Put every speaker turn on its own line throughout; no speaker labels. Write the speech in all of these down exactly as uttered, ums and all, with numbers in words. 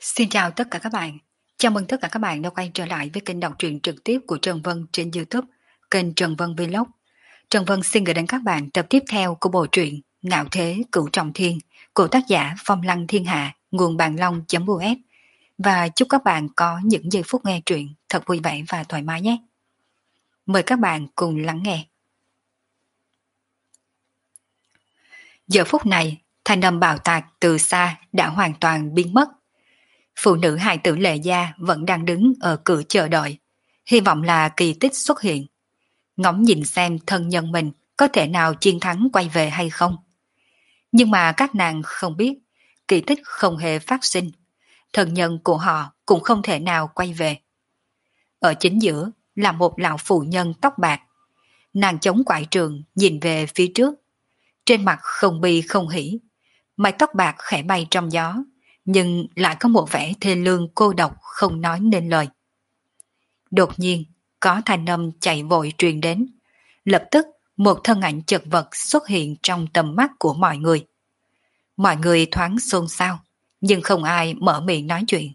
Xin chào tất cả các bạn. Chào mừng tất cả các bạn đã quay trở lại với kênh đọc truyện trực tiếp của Trần Vân trên YouTube, kênh Trần Vân Vlog. Trần Vân xin gửi đến các bạn tập tiếp theo của bộ truyện Ngạo Thế Cửu Trọng Thiên của tác giả Phong Lăng Thiên Hạ, nguồn bàn long.us. Và chúc các bạn có những giây phút nghe truyện thật vui vẻ và thoải mái nhé. Mời các bạn cùng lắng nghe. Giờ phút này, thanh âm bạo tạc từ xa đã hoàn toàn biến mất. Phụ nữ hài tử Lệ Gia vẫn đang đứng ở cửa chờ đợi, hy vọng là kỳ tích xuất hiện. Ngóng nhìn xem thân nhân mình có thể nào chiến thắng quay về hay không. Nhưng mà các nàng không biết, kỳ tích không hề phát sinh, thân nhân của họ cũng không thể nào quay về. Ở chính giữa là một lão phụ nhân tóc bạc. Nàng chống quải trường nhìn về phía trước, trên mặt không bi không hỉ, mái tóc bạc khẽ bay trong gió, nhưng lại có một vẻ thê lương cô độc không nói nên lời. Đột nhiên, có thanh âm chạy vội truyền đến. Lập tức, một thân ảnh chật vật xuất hiện trong tầm mắt của mọi người. Mọi người thoáng xôn xao, nhưng không ai mở miệng nói chuyện.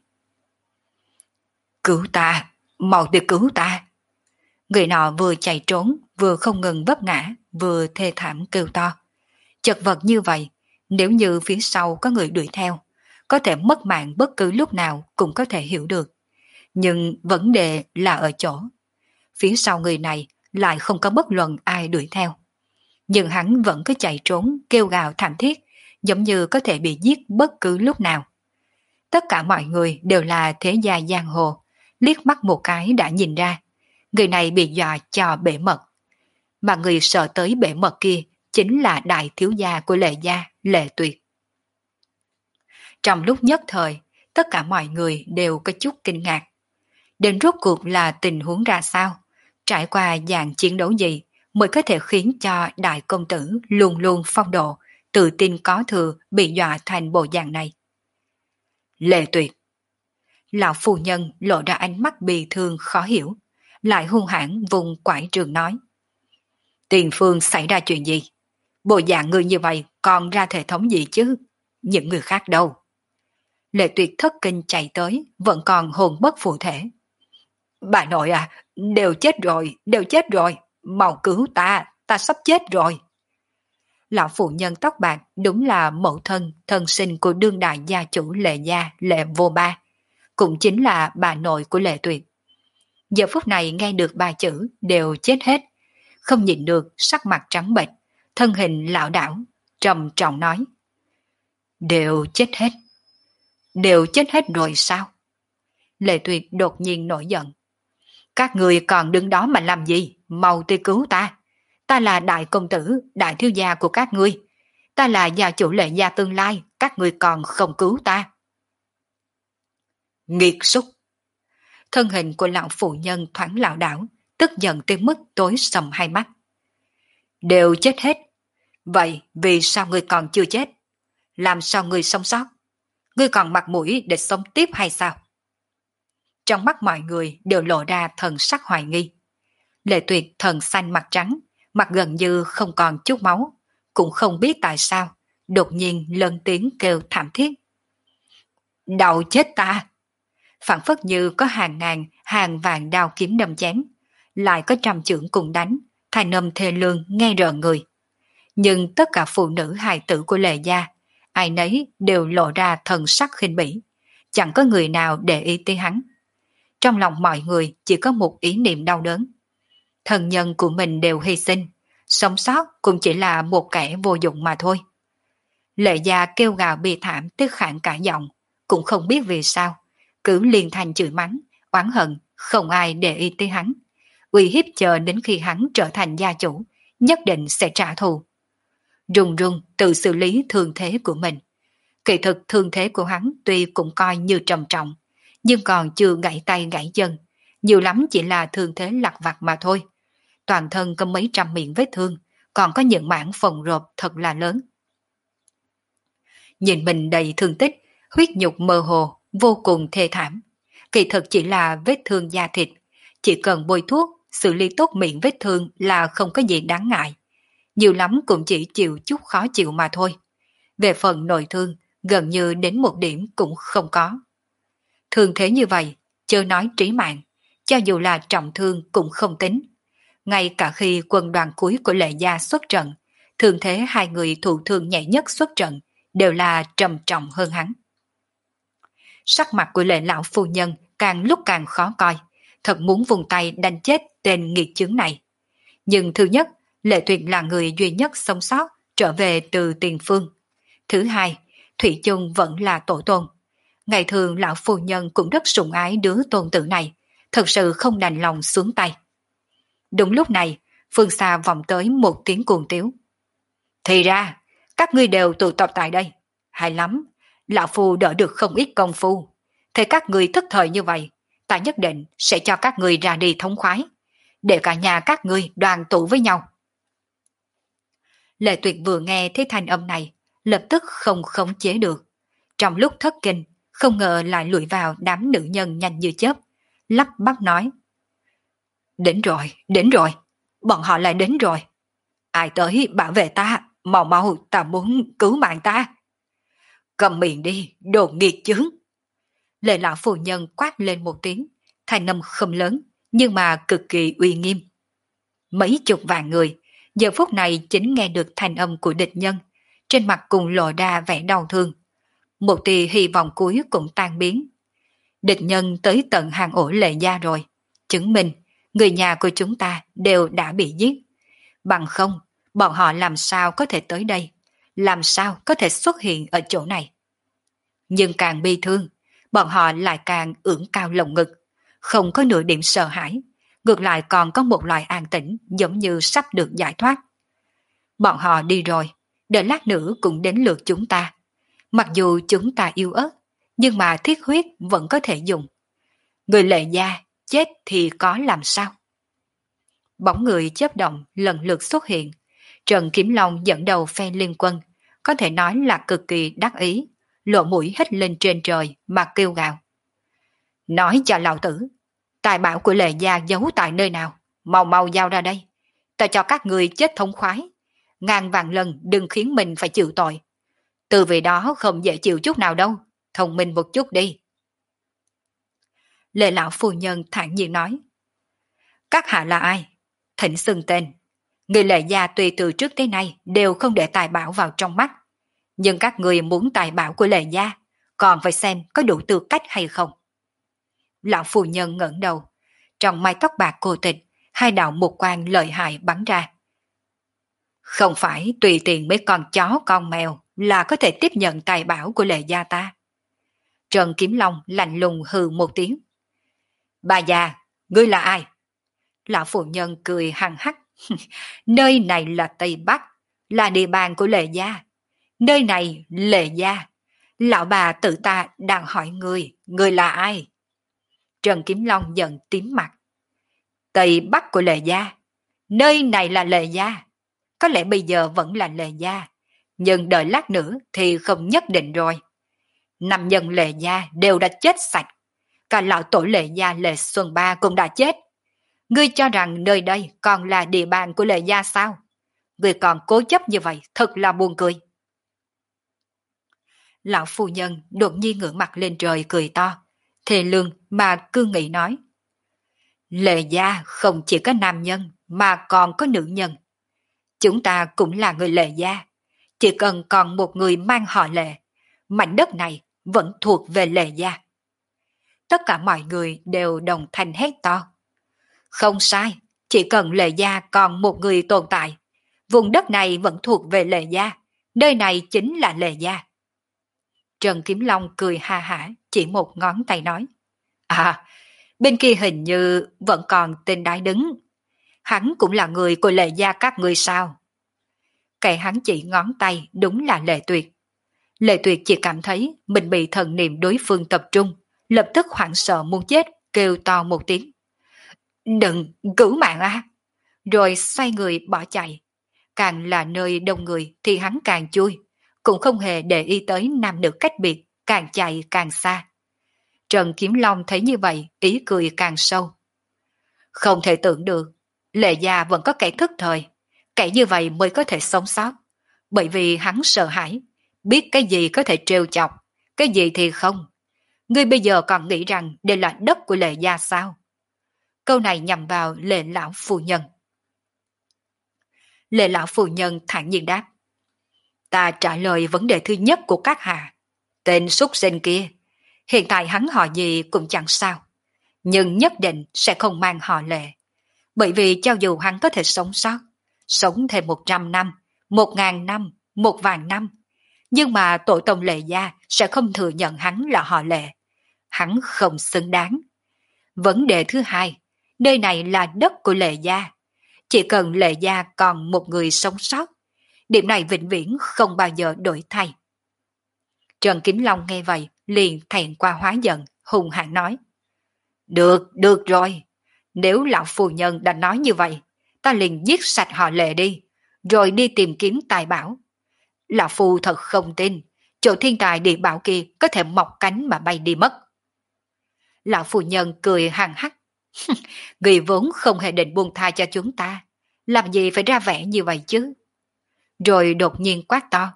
Cứu ta, mau đi cứu ta. Người nọ vừa chạy trốn, vừa không ngừng vấp ngã, vừa thê thảm kêu to. Chật vật như vậy, nếu như phía sau có người đuổi theo, có thể mất mạng bất cứ lúc nào cũng có thể hiểu được. Nhưng vấn đề là ở chỗ, phía sau người này lại không có bất luận ai đuổi theo. Nhưng hắn vẫn cứ chạy trốn kêu gào thảm thiết, giống như có thể bị giết bất cứ lúc nào. Tất cả mọi người đều là thế gia giang hồ, liếc mắt một cái đã nhìn ra, người này bị dọa cho bể mật. Mà người sợ tới bể mật kia chính là đại thiếu gia của Lệ Gia, Lệ Tuyệt. Trong lúc nhất thời, tất cả mọi người đều có chút kinh ngạc. Đến rốt cuộc là tình huống ra sao? Trải qua dạng chiến đấu gì mới có thể khiến cho đại công tử luôn luôn phong độ, tự tin có thừa bị dọa thành bộ dạng này? Lệ Tuyệt. Lão phu nhân lộ ra ánh mắt bi thương khó hiểu, lại hung hãn vùng quải trường nói. Tiền phương xảy ra chuyện gì? Bộ dạng người như vậy còn ra thể thống gì chứ? Những người khác đâu? Lệ Tuyệt thất kinh chạy tới, vẫn còn hồn bất phụ thể. Bà nội à, đều chết rồi, đều chết rồi, mau cứu ta, ta sắp chết rồi. Lão phụ nhân tóc bạc đúng là mẫu thân, thân sinh của đương đại gia chủ Lệ Gia, Lệ Vô Ba, cũng chính là bà nội của Lệ Tuyệt. Giờ phút này nghe được ba chữ đều chết hết, không nhìn được sắc mặt trắng bệch, thân hình lão đảo, trầm trọng nói. Đều chết hết. Đều chết hết rồi sao? Lệ Tuyệt đột nhiên nổi giận. Các người còn đứng đó mà làm gì? Mau đi cứu ta. Ta là đại công tử, đại thiếu gia của các ngươi. Ta là gia chủ Lệ Gia tương lai, các ngươi còn không cứu ta. Nghiệt xúc. Thân hình của lão phụ nhân thoáng lảo đảo, tức giận tới mức tối sầm hai mắt. Đều chết hết. Vậy vì sao ngươi còn chưa chết? Làm sao ngươi sống sót? Ngươi còn mặt mũi để sống tiếp hay sao? Trong mắt mọi người đều lộ ra thần sắc hoài nghi. Lệ Tuyệt thần xanh mặt trắng, mặt gần như không còn chút máu, cũng không biết tại sao, đột nhiên lớn tiếng kêu thảm thiết. Đau chết ta! Phản phất như có hàng ngàn, hàng vạn đao kiếm đâm chém, lại có trăm chưởng cùng đánh, thanh âm thê lương nghe rợn người. Nhưng tất cả phụ nữ hài tử của Lệ Gia, ai nấy đều lộ ra thần sắc khinh bỉ, chẳng có người nào để ý tới hắn. Trong lòng mọi người chỉ có một ý niệm đau đớn. Thần nhân của mình đều hy sinh, sống sót cũng chỉ là một kẻ vô dụng mà thôi. Lệ Gia kêu gào bi thảm tức khản cả giọng, cũng không biết vì sao, cứ liên thanh chửi mắng, oán hận, không ai để ý tới hắn. Uy hiếp chờ đến khi hắn trở thành gia chủ, nhất định sẽ trả thù. Run run tự xử lý thương thế của mình. Kỳ thực thương thế của hắn tuy cũng coi như trầm trọng, nhưng còn chưa gãy tay gãy chân, nhiều lắm chỉ là thương thế lặt vặt mà thôi. Toàn thân có mấy trăm miệng vết thương, còn có những mảng phồng rộp thật là lớn. Nhìn mình đầy thương tích, huyết nhục mơ hồ, vô cùng thê thảm. Kỳ thực chỉ là vết thương da thịt, chỉ cần bôi thuốc, xử lý tốt miệng vết thương là không có gì đáng ngại. Nhiều lắm cũng chỉ chịu chút khó chịu mà thôi. Về phần nội thương, gần như đến một điểm cũng không có. Thương thế như vậy, chưa nói trí mạng, cho dù là trọng thương cũng không tính. Ngay cả khi quân đoàn cuối của Lệ Gia xuất trận, thương thế hai người thụ thương nhẹ nhất xuất trận đều là trầm trọng hơn hắn. Sắc mặt của Lệ lão phu nhân càng lúc càng khó coi, thật muốn vùng tay đánh chết tên nghiệt chướng này. Nhưng thứ nhất, Lệ Tuyệt là người duy nhất sống sót trở về từ tiền phương. Thứ hai, Thủy chung vẫn là tổ tôn. Ngày thường lão phu nhân cũng rất sủng ái đứa tôn tử này, thật sự không đành lòng xuống tay. Đúng lúc này, phương xa vọng tới một tiếng cuồng tiếu. Thì ra, các ngươi đều tụ tập tại đây. Hay lắm, lão phu đỡ được không ít công phu. Thế các ngươi thất thời như vậy, ta nhất định sẽ cho các ngươi ra đi thống khoái, để cả nhà các ngươi đoàn tụ với nhau. Lệ Tuyệt vừa nghe thấy thanh âm này, lập tức không khống chế được. Trong lúc thất kinh, không ngờ lại lùi vào đám nữ nhân nhanh như chớp, lắp bắp nói. Đến rồi, đến rồi, bọn họ lại đến rồi. Ai tới bảo vệ ta, mau mau, ta muốn cứu mạng ta. Cầm miệng đi, đồ nghiệt chướng. Lệ lão phu nhân quát lên một tiếng, thanh âm không lớn, nhưng mà cực kỳ uy nghiêm. Mấy chục vạn người, giờ phút này chính nghe được thanh âm của địch nhân, trên mặt cùng lộ ra vẻ đau thương. Một tia hy vọng cuối cũng tan biến. Địch nhân tới tận hàng ổ Lệ Gia rồi, chứng minh người nhà của chúng ta đều đã bị giết. Bằng không, bọn họ làm sao có thể tới đây, làm sao có thể xuất hiện ở chỗ này. Nhưng càng bi thương, bọn họ lại càng ưỡn cao lồng ngực, không có nửa điểm sợ hãi, ngược lại còn có một loại an tĩnh giống như sắp được giải thoát. Bọn họ đi rồi, đợi lát nữa cũng đến lượt chúng ta. Mặc dù chúng ta yếu ớt, nhưng mà thiết huyết vẫn có thể dùng. Người Lệ Gia chết thì có làm sao? Bóng người chớp động lần lượt xuất hiện. Trần Kiếm Long dẫn đầu phe liên quân, có thể nói là cực kỳ đắc ý, lộ mũi hít lên trên trời mà kêu gào. Nói cho lão tử, tài bảo của Lệ Gia giấu tại nơi nào? Mau mau giao ra đây. Ta cho các người chết thống khoái. Ngàn vạn lần đừng khiến mình phải chịu tội. Từ vì đó không dễ chịu chút nào đâu. Thông minh một chút đi. Lệ lão phu nhân thản nhiên nói. Các hạ là ai? Thỉnh xưng tên. Người Lệ Gia tuy từ trước tới nay đều không để tài bảo vào trong mắt. Nhưng các người muốn tài bảo của Lệ Gia, còn phải xem có đủ tư cách hay không. Lão phu nhân ngẩng đầu, trong mái tóc bạc cô tịch, hai đạo mục quang lợi hại bắn ra. Không phải tùy tiện mấy con chó con mèo là có thể tiếp nhận tài bảo của Lệ Gia ta. Trần Kiếm Long lạnh lùng hừ một tiếng. Bà già, ngươi là ai? Lão phu nhân cười hằng hắc. Nơi này là Tây Bắc, là địa bàn của Lệ Gia. Nơi này Lệ Gia. Lão bà tự ta đang hỏi ngươi, ngươi là ai? Trần Kiếm Long giận tím mặt. Tây Bắc của Lệ Gia. Nơi này là Lệ Gia. Có lẽ bây giờ vẫn là Lệ Gia, nhưng đợi lát nữa thì không nhất định rồi. Năm nhân Lệ Gia đều đã chết sạch. Cả lão tổ Lệ Gia Lệ Xuân Ba cũng đã chết. Ngươi cho rằng nơi đây còn là địa bàn của Lệ Gia sao? Ngươi còn cố chấp như vậy thật là buồn cười. Lão phu nhân đột nhiên ngửa mặt lên trời cười to, thề lương mà cương nghị nói. Lệ Gia không chỉ có nam nhân mà còn có nữ nhân. Chúng ta cũng là người Lệ Gia. Chỉ cần còn một người mang họ Lệ, mảnh đất này vẫn thuộc về Lệ Gia. Tất cả mọi người đều đồng thanh hét to. Không sai, chỉ cần Lệ Gia còn một người tồn tại, vùng đất này vẫn thuộc về Lệ Gia, nơi này chính là Lệ Gia. Trần Kiếm Long cười ha hả, chỉ một ngón tay nói. À, bên kia hình như vẫn còn tên đái đứng. Hắn cũng là người của Lệ Gia các ngươi sao? Kẻ hắn chỉ ngón tay đúng là Lệ Tuyệt. Lệ Tuyệt chỉ cảm thấy mình bị thần niệm đối phương tập trung, lập tức hoảng sợ muốn chết, kêu to một tiếng. Đừng, cứu mạng á! Rồi xoay người bỏ chạy. Càng là nơi đông người thì hắn càng chui, cũng không hề để ý tới nam nữ cách biệt, càng chạy càng xa. Trần Kiếm Long thấy như vậy, ý cười càng sâu. Không thể tưởng được, Lệ Gia vẫn có kẻ thức thời, kẻ như vậy mới có thể sống sót, bởi vì hắn sợ hãi, biết cái gì có thể trêu chọc, cái gì thì không. Ngươi bây giờ còn nghĩ rằng đây là đất của Lệ gia sao? Câu này nhằm vào Lệ lão phu nhân. Lệ lão phu nhân thản nhiên đáp. Ta trả lời vấn đề thứ nhất của các hạ. Tên súc sinh kia, hiện tại hắn họ gì cũng chẳng sao, nhưng nhất định sẽ không mang họ Lệ. Bởi vì cho dù hắn có thể sống sót, sống thêm một trăm năm, một ngàn năm, một vạn năm, nhưng mà tổ tông Lệ gia sẽ không thừa nhận hắn là họ Lệ. Hắn không xứng đáng. Vấn đề thứ hai, nơi này là đất của Lệ gia. Chỉ cần Lệ gia còn một người sống sót, điểm này vĩnh viễn không bao giờ đổi thay. Trần Kiếm Long nghe vậy, liền thẹn qua hóa giận, hùng hãn nói. Được, được rồi. Nếu lão phu nhân đã nói như vậy, ta liền giết sạch họ Lệ đi, rồi đi tìm kiếm tài bảo. Lão phu thật không tin, chỗ thiên tài địa bảo kia có thể mọc cánh mà bay đi mất. Lão phu nhân cười hằng hắc. Người vốn không hề định buông tha cho chúng ta, làm gì phải ra vẻ như vậy chứ? Rồi đột nhiên quát to.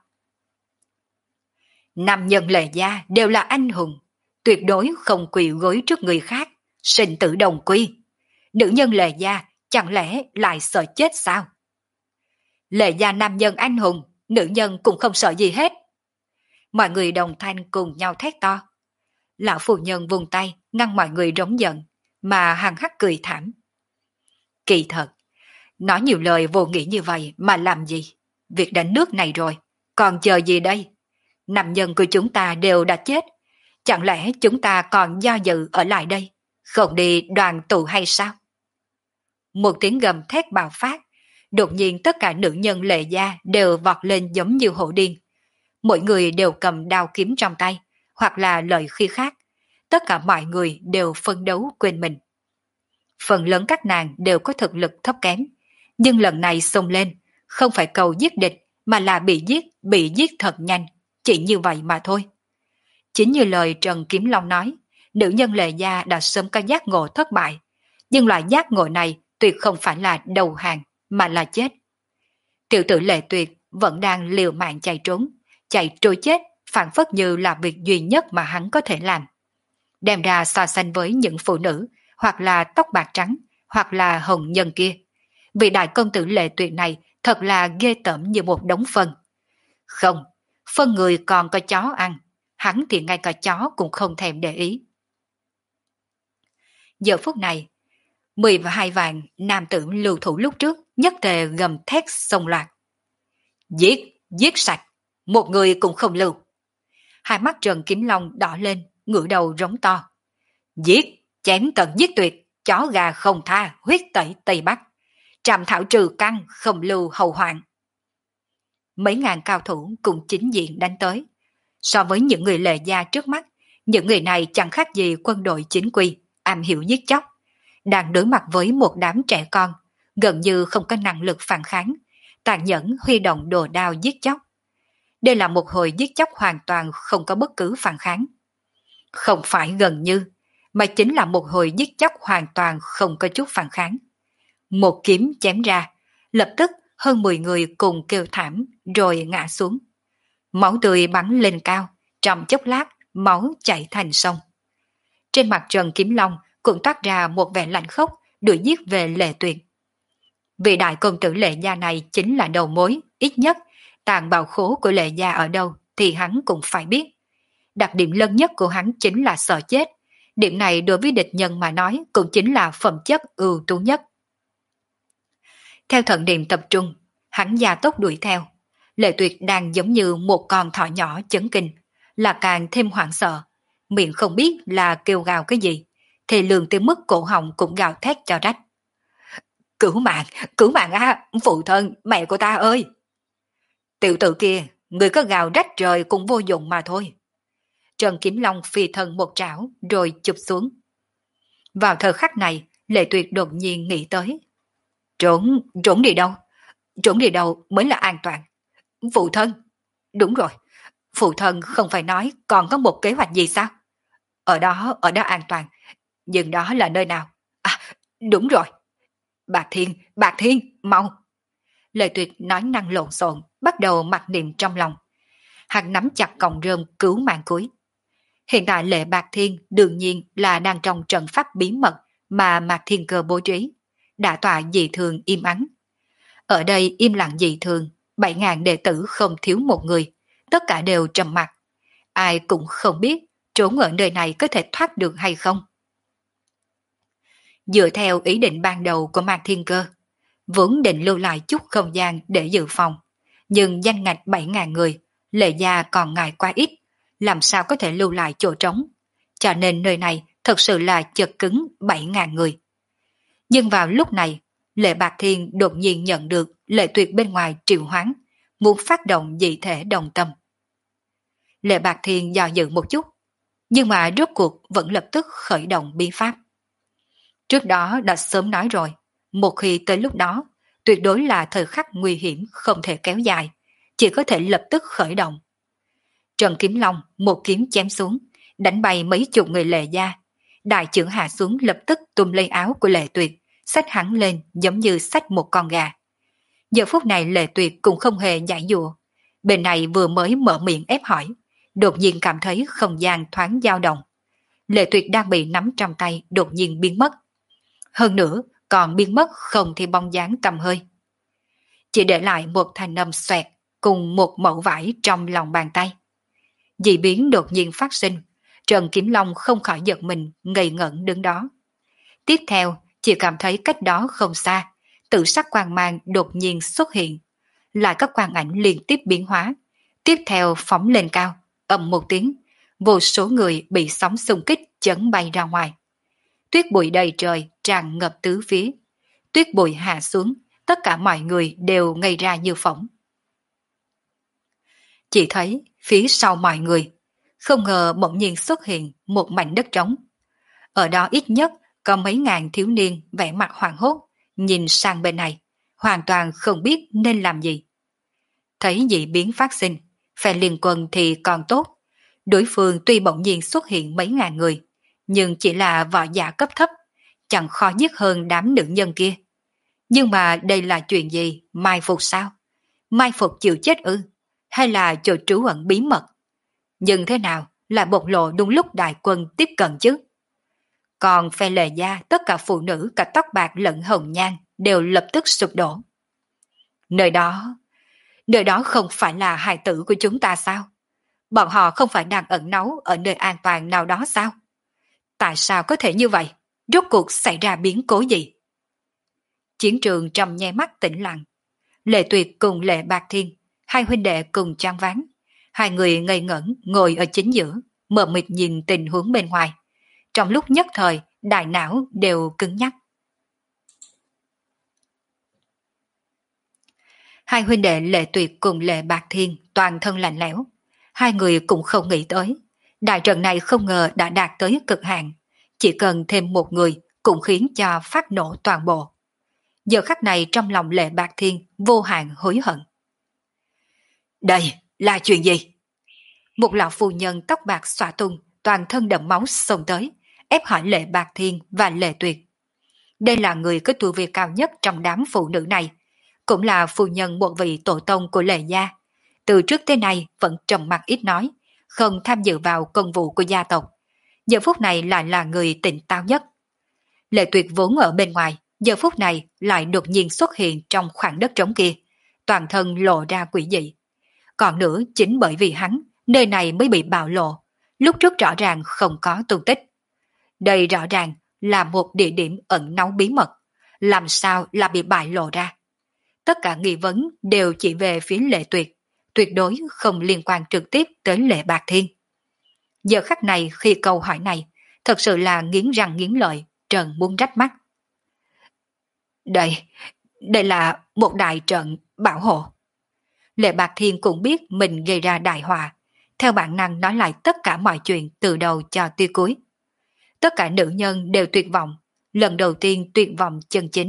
Nam nhân Lệ gia đều là anh hùng, tuyệt đối không quỳ gối trước người khác, sinh tử đồng quy. Nữ nhân Lệ gia chẳng lẽ lại sợ chết sao? Lệ gia nam nhân anh hùng, nữ nhân cũng không sợ gì hết. Mọi người đồng thanh cùng nhau thét to. Lão phu nhân vùng tay ngăn mọi người rống giận, mà hằng hắc cười thảm. Kỳ thật, nói nhiều lời vô nghĩa như vậy mà làm gì? Việc đánh nước này rồi, còn chờ gì đây? Nam nhân của chúng ta đều đã chết, chẳng lẽ chúng ta còn do dự ở lại đây, không đi đoàn tụ hay sao? Một tiếng gầm thét bạo phát, đột nhiên tất cả nữ nhân Lệ gia đều vọt lên giống như hổ điên. Mỗi người đều cầm đao kiếm trong tay, hoặc là lợi khí khác. Tất cả mọi người đều phân đấu quên mình. Phần lớn các nàng đều có thực lực thấp kém, nhưng lần này xông lên, không phải cầu giết địch, mà là bị giết, bị giết thật nhanh, chỉ như vậy mà thôi. Chính như lời Trần Kiếm Long nói, nữ nhân Lệ gia đã sớm có giác ngộ thất bại, nhưng loại giác ngộ này tuyệt không phải là đầu hàng, mà là chết. Tiểu tử Lệ Tuyệt vẫn đang liều mạng chạy trốn, chạy trôi chết, phản phất như là việc duy nhất mà hắn có thể làm. Đem ra so sánh với những phụ nữ, hoặc là tóc bạc trắng, hoặc là hồng nhân kia. Vị đại công tử Lệ Tuyệt này thật là ghê tởm như một đống phân. Không, phân người còn có chó ăn, hắn thì ngay cả chó cũng không thèm để ý. Giờ phút này, mười và hai vạn nam tử lưu thủ lúc trước nhất tề gầm thét xông loạt. Giết, giết sạch, một người cũng không lưu. Hai mắt Trần Kiếm Long đỏ lên, ngửa đầu rống to. Giết, chém tận giết tuyệt, chó gà không tha, huyết tẩy Tây Bắc. Trảm thảo trừ căn, không lưu hậu hoạn. Mấy ngàn cao thủ cùng chính diện đánh tới. So với những người Lệ gia trước mắt, những người này chẳng khác gì quân đội chính quy, am hiểu giết chóc. Đang đối mặt với một đám trẻ con, gần như không có năng lực phản kháng, tàn nhẫn huy động đồ đao giết chóc. Đây là một hồi giết chóc hoàn toàn không có bất cứ phản kháng. Không phải gần như, mà chính là một hồi giết chóc hoàn toàn không có chút phản kháng. Một kiếm chém ra, lập tức hơn mười người cùng kêu thảm rồi ngã xuống. Máu tươi bắn lên cao, trong chốc lát máu chảy thành sông. Trên mặt Trần Kiếm Long cũng toát ra một vẻ lạnh khốc, đuổi giết về Lệ Tuyệt. Vị đại công tử Lệ gia này chính là đầu mối, ít nhất tàn bào khố của Lệ gia ở đâu thì hắn cũng phải biết. Đặc điểm lớn nhất của hắn chính là sợ chết. Điểm này đối với địch nhân mà nói cũng chính là phẩm chất ưu tú nhất. Theo thần niệm tập trung, hắn gia tốc đuổi theo. Lệ Tuyệt đang giống như một con thỏ nhỏ chấn kinh, là càng thêm hoảng sợ, miệng không biết là kêu gào cái gì, thì lường tới mức cổ họng cũng gào thét cho rách. Cứu mạng, cứu mạng á, phụ thân, mẹ của ta ơi! Tiểu tử kia, người có gào rách trời cũng vô dụng mà thôi. Trần Kiếm Long phi thân một trảo rồi chụp xuống. Vào thời khắc này, Lệ Tuyệt đột nhiên nghĩ tới. Trốn, trốn đi đâu? Trốn đi đâu mới là an toàn? Phụ thân! Đúng rồi, phụ thân không phải nói còn có một kế hoạch gì sao? Ở đó, ở đó an toàn. Nhưng đó là nơi nào? À, đúng rồi. Bạc Thiên, Bạc Thiên, mau! Lệ Tuyệt nói năng lộn xộn, bắt đầu mặc niệm trong lòng. Hắn nắm chặt cọng rơm cứu mạng cuối. Hiện tại Lệ Bạc Thiên đương nhiên là đang trong trận pháp bí mật mà Mạc Thiên Cơ bố trí, đã tọa dị thường im ắng. Ở đây im lặng dị thường, bảy ngàn đệ tử không thiếu một người, tất cả đều trầm mặc. Ai cũng không biết trốn ở nơi này có thể thoát được hay không. Dựa theo ý định ban đầu của Mạc Thiên Cơ, vốn định lưu lại chút không gian để dự phòng, nhưng danh ngạch bảy ngàn người, Lệ gia còn ngại quá ít, làm sao có thể lưu lại chỗ trống, cho nên nơi này thật sự là chật cứng bảy ngàn người. Nhưng vào lúc này, Lệ Bạc Thiên đột nhiên nhận được Lệ Tuyệt bên ngoài triệu hoán, muốn phát động dị thể đồng tâm. Lệ Bạc Thiên do dự một chút, nhưng mà rốt cuộc vẫn lập tức khởi động bí pháp. Trước đó đã sớm nói rồi, một khi tới lúc đó, tuyệt đối là thời khắc nguy hiểm không thể kéo dài, chỉ có thể lập tức khởi động. Trần Kiếm Long một kiếm chém xuống, đánh bay mấy chục người Lệ gia. Đại trưởng hạ xuống lập tức tung lấy áo của Lệ Tuyệt, xách hắn lên giống như xách một con gà. Giờ phút này Lệ Tuyệt cũng không hề giải dụa. Bên này vừa mới mở miệng ép hỏi, đột nhiên cảm thấy không gian thoáng dao động. Lệ Tuyệt đang bị nắm trong tay đột nhiên biến mất. Hơn nữa còn biến mất không thì bóng dáng tầm hơi. Chỉ để lại một thanh âm xoẹt cùng một mẩu vải trong lòng bàn tay. Dị biến đột nhiên phát sinh, Trần Kiếm Long không khỏi giật mình ngây ngẩn đứng đó. Tiếp theo chỉ cảm thấy cách đó không xa, tự sắc quang mang đột nhiên xuất hiện, lại các quang ảnh liên tiếp biến hóa, tiếp theo phóng lên cao, ầm một tiếng, vô số người bị sóng xung kích chấn bay ra ngoài. Tuyết bụi đầy trời tràn ngập tứ phía, tuyết bụi hạ xuống, tất cả mọi người đều ngây ra như phỏng. Chỉ thấy phía sau mọi người, không ngờ bỗng nhiên xuất hiện một mảnh đất trống. Ở đó ít nhất có mấy ngàn thiếu niên vẻ mặt hoảng hốt, nhìn sang bên này, hoàn toàn không biết nên làm gì. Thấy dị biến phát sinh, phe liên quân thì còn tốt. Đối phương tuy bỗng nhiên xuất hiện mấy ngàn người, nhưng chỉ là võ giả cấp thấp, chẳng khó giết hơn đám nữ nhân kia. Nhưng mà đây là chuyện gì? Mai phục sao? Mai phục chịu chết ư? Hay là chỗ trú ẩn bí mật? Nhưng thế nào lại bộc lộ đúng lúc đại quân tiếp cận chứ? Còn phe Lệ gia, tất cả phụ nữ cả tóc bạc lẫn hồng nhan đều lập tức sụp đổ. Nơi đó, nơi đó không phải là hài tử của chúng ta sao? Bọn họ không phải đang ẩn náu ở nơi an toàn nào đó sao? Tại sao có thể như vậy? Rốt cuộc xảy ra biến cố gì? Chiến trường trong nháy mắt tĩnh lặng. Lệ Tuyệt cùng Lệ Bạc Thiên, hai huynh đệ cùng choáng váng. Hai người ngây ngẩn ngồi ở chính giữa, mờ mịt nhìn tình huống bên ngoài. Trong lúc nhất thời, đại não đều cứng nhắc. Hai huynh đệ Lệ Tuyệt cùng Lệ Bạc Thiên toàn thân lạnh lẽo. Hai người cũng không nghĩ tới. Đại trận này không ngờ đã đạt tới cực hạn. Chỉ cần thêm một người cũng khiến cho phát nổ toàn bộ. Giờ khắc này trong lòng Lệ Bạc Thiên vô hạn hối hận. Đây là chuyện gì? Một lão phu nhân tóc bạc xõa tung, toàn thân đẫm máu xông tới, ép hỏi Lệ Bạc Thiên và Lệ Tuyệt. Đây là người có tu vi cao nhất trong đám phụ nữ này, cũng là phu nhân một vị tổ tông của Lệ gia. Từ trước tới nay vẫn trầm mặc ít nói, không tham dự vào công vụ của gia tộc. Giờ phút này lại là người tỉnh táo nhất. Lệ Tuyệt vốn ở bên ngoài, giờ phút này lại đột nhiên xuất hiện trong khoảng đất trống kia, toàn thân lộ ra quỷ dị. Còn nữa chính bởi vì hắn, nơi này mới bị bạo lộ, lúc trước rõ ràng không có tung tích. Đây rõ ràng là một địa điểm ẩn náu bí mật, làm sao là bị bại lộ ra. Tất cả nghi vấn đều chỉ về phía Lệ Tuyệt, tuyệt đối không liên quan trực tiếp tới Lệ Bạc Thiên. Giờ khắc này khi câu hỏi này, thật sự là nghiến răng nghiến lợi, Trần muốn rách mắt. Đây, đây là một đại trận bảo hộ. Lệ Bạc Thiên cũng biết mình gây ra đại họa, theo bản năng nói lại tất cả mọi chuyện từ đầu cho tới cuối. Tất cả nữ nhân đều tuyệt vọng, lần đầu tiên tuyệt vọng chân chính.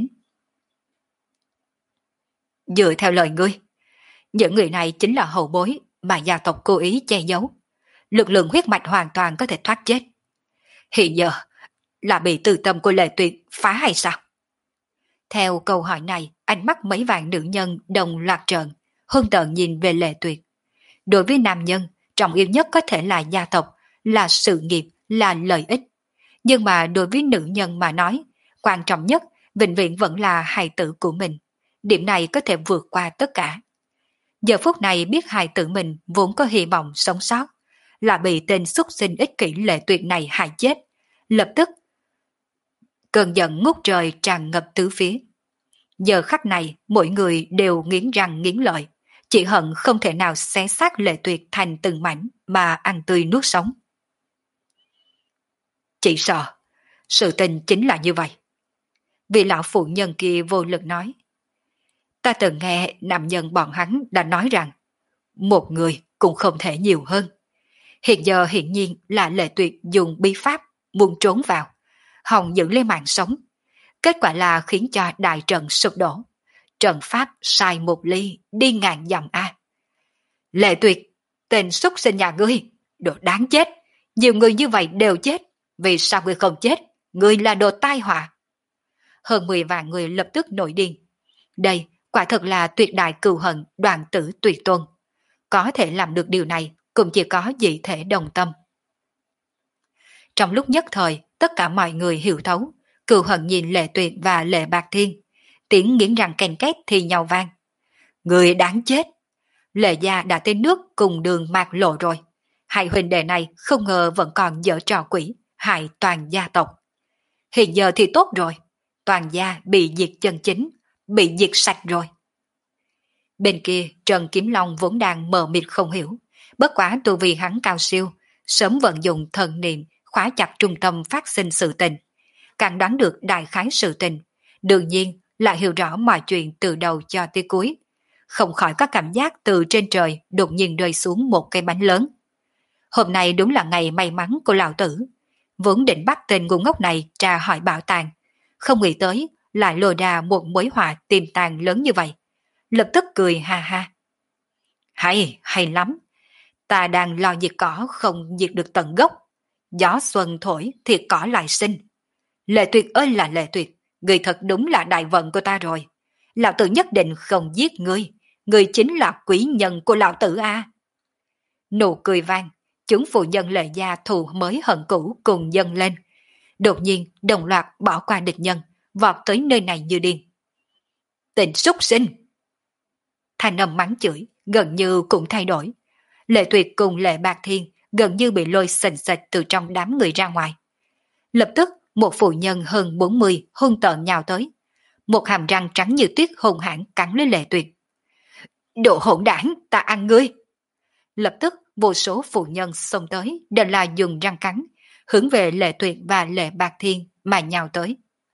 Dựa theo lời ngươi, những người này chính là hậu bối mà gia tộc cố ý che giấu. Lực lượng huyết mạch hoàn toàn có thể thoát chết. Hiện giờ là bị từ tâm của Lệ Tuyệt phá hay sao? Theo câu hỏi này, ánh mắt mấy vạn nữ nhân đồng loạt trợn, hung tợn nhìn về Lệ Tuyệt. Đối với nam nhân, trọng yếu nhất có thể là gia tộc, là sự nghiệp, là lợi ích. Nhưng mà đối với nữ nhân mà nói, quan trọng nhất vĩnh viễn vẫn là hài tử của mình. Điểm này có thể vượt qua tất cả. Giờ phút này biết hài tử mình vốn có hy vọng sống sót, là bị tên xuất sinh ích kỷ Lệ Tuyệt này hại chết. Lập tức, cơn giận ngút trời tràn ngập tứ phía. Giờ khắc này, mỗi người đều nghiến răng nghiến lợi, chỉ hận không thể nào xé xác Lệ Tuyệt thành từng mảnh mà ăn tươi nuốt sống. Chỉ sợ, sự tình chính là như vậy. Vị lão phụ nhân kia vô lực nói. Ta từng nghe nam nhân bọn hắn đã nói rằng, một người cũng không thể nhiều hơn. Hiện giờ hiển nhiên là Lệ Tuyệt dùng bí pháp muốn trốn vào, hòng giữ lấy mạng sống. Kết quả là khiến cho đại trận sụp đổ. Trận pháp sai một ly, đi ngàn dặm a. Lệ Tuyệt, tên xuất sinh nhà ngươi, đồ đáng chết. Nhiều người như vậy đều chết. Vì sao ngươi không chết? Ngươi là đồ tai họa. Hơn mười vạn người lập tức nổi điên. Đây quả thật là tuyệt đại cừu hận đoàn tử tuyệt tôn. Có thể làm được điều này cũng chỉ có dị thể đồng tâm. Trong lúc nhất thời, tất cả mọi người hiểu thấu, cừu hận nhìn Lệ Tuyệt và Lệ Bạc Thiên, tiếng nghiến răng ken két thì nhau vang. Người đáng chết! Lệ gia đã tới nước cùng đường mạc lộ rồi. Hai huynh đệ này không ngờ vẫn còn dở trò quỷ, hại toàn gia tộc. Hiện giờ thì tốt rồi, toàn gia bị diệt chân chính, bị diệt sạch rồi. Bên kia Trần Kiếm Long vốn đang mờ mịt không hiểu, bất quá tu vì hắn cao siêu, sớm vận dụng thần niệm khóa chặt trung tâm phát sinh sự tình, càng đoán được đại khái sự tình, đương nhiên lại hiểu rõ mọi chuyện từ đầu cho tới cuối, không khỏi có cảm giác từ trên trời đột nhiên rơi xuống một cây bánh lớn. Hôm nay đúng là ngày may mắn của lão tử, vốn định bắt tên ngu ngốc này tra hỏi bảo tàng, không nghĩ tới lại lôi ra một mối họa tiềm tàng lớn như vậy, lập tức cười ha ha. Hay, hay lắm, ta đang lo diệt cỏ không diệt được tận gốc, gió xuân thổi thì cỏ lại sinh. Lệ Tuyệt ơi là Lệ Tuyệt, người thật đúng là đại vận của ta rồi. Lão tử nhất định không giết ngươi, ngươi chính là quý nhân của lão tử a. Nụ cười vang, chúng phụ nhân Lệ gia thù mới hận cũ cùng dâng lên. Đột nhiên đồng loạt bỏ qua địch nhân, vọt tới nơi này như điên. Tình súc sinh! Thanh âm mắng chửi gần như cũng thay đổi. Lệ Tuyệt cùng Lệ Bạc Thiên gần như bị lôi sình sạch từ trong đám người ra ngoài. Lập tức một phụ nhân hơn bốn mươi hung tợn nhào tới, một hàm răng trắng như tuyết hung hãn cắn lấy Lệ Tuyệt. Đồ hỗn đảng, ta ăn ngươi! Lập tức vô số phụ nhân xông tới đều là dùng răng cắn, hướng về Lệ Tuyệt và Lệ Bạc Thiên mà nhào tới.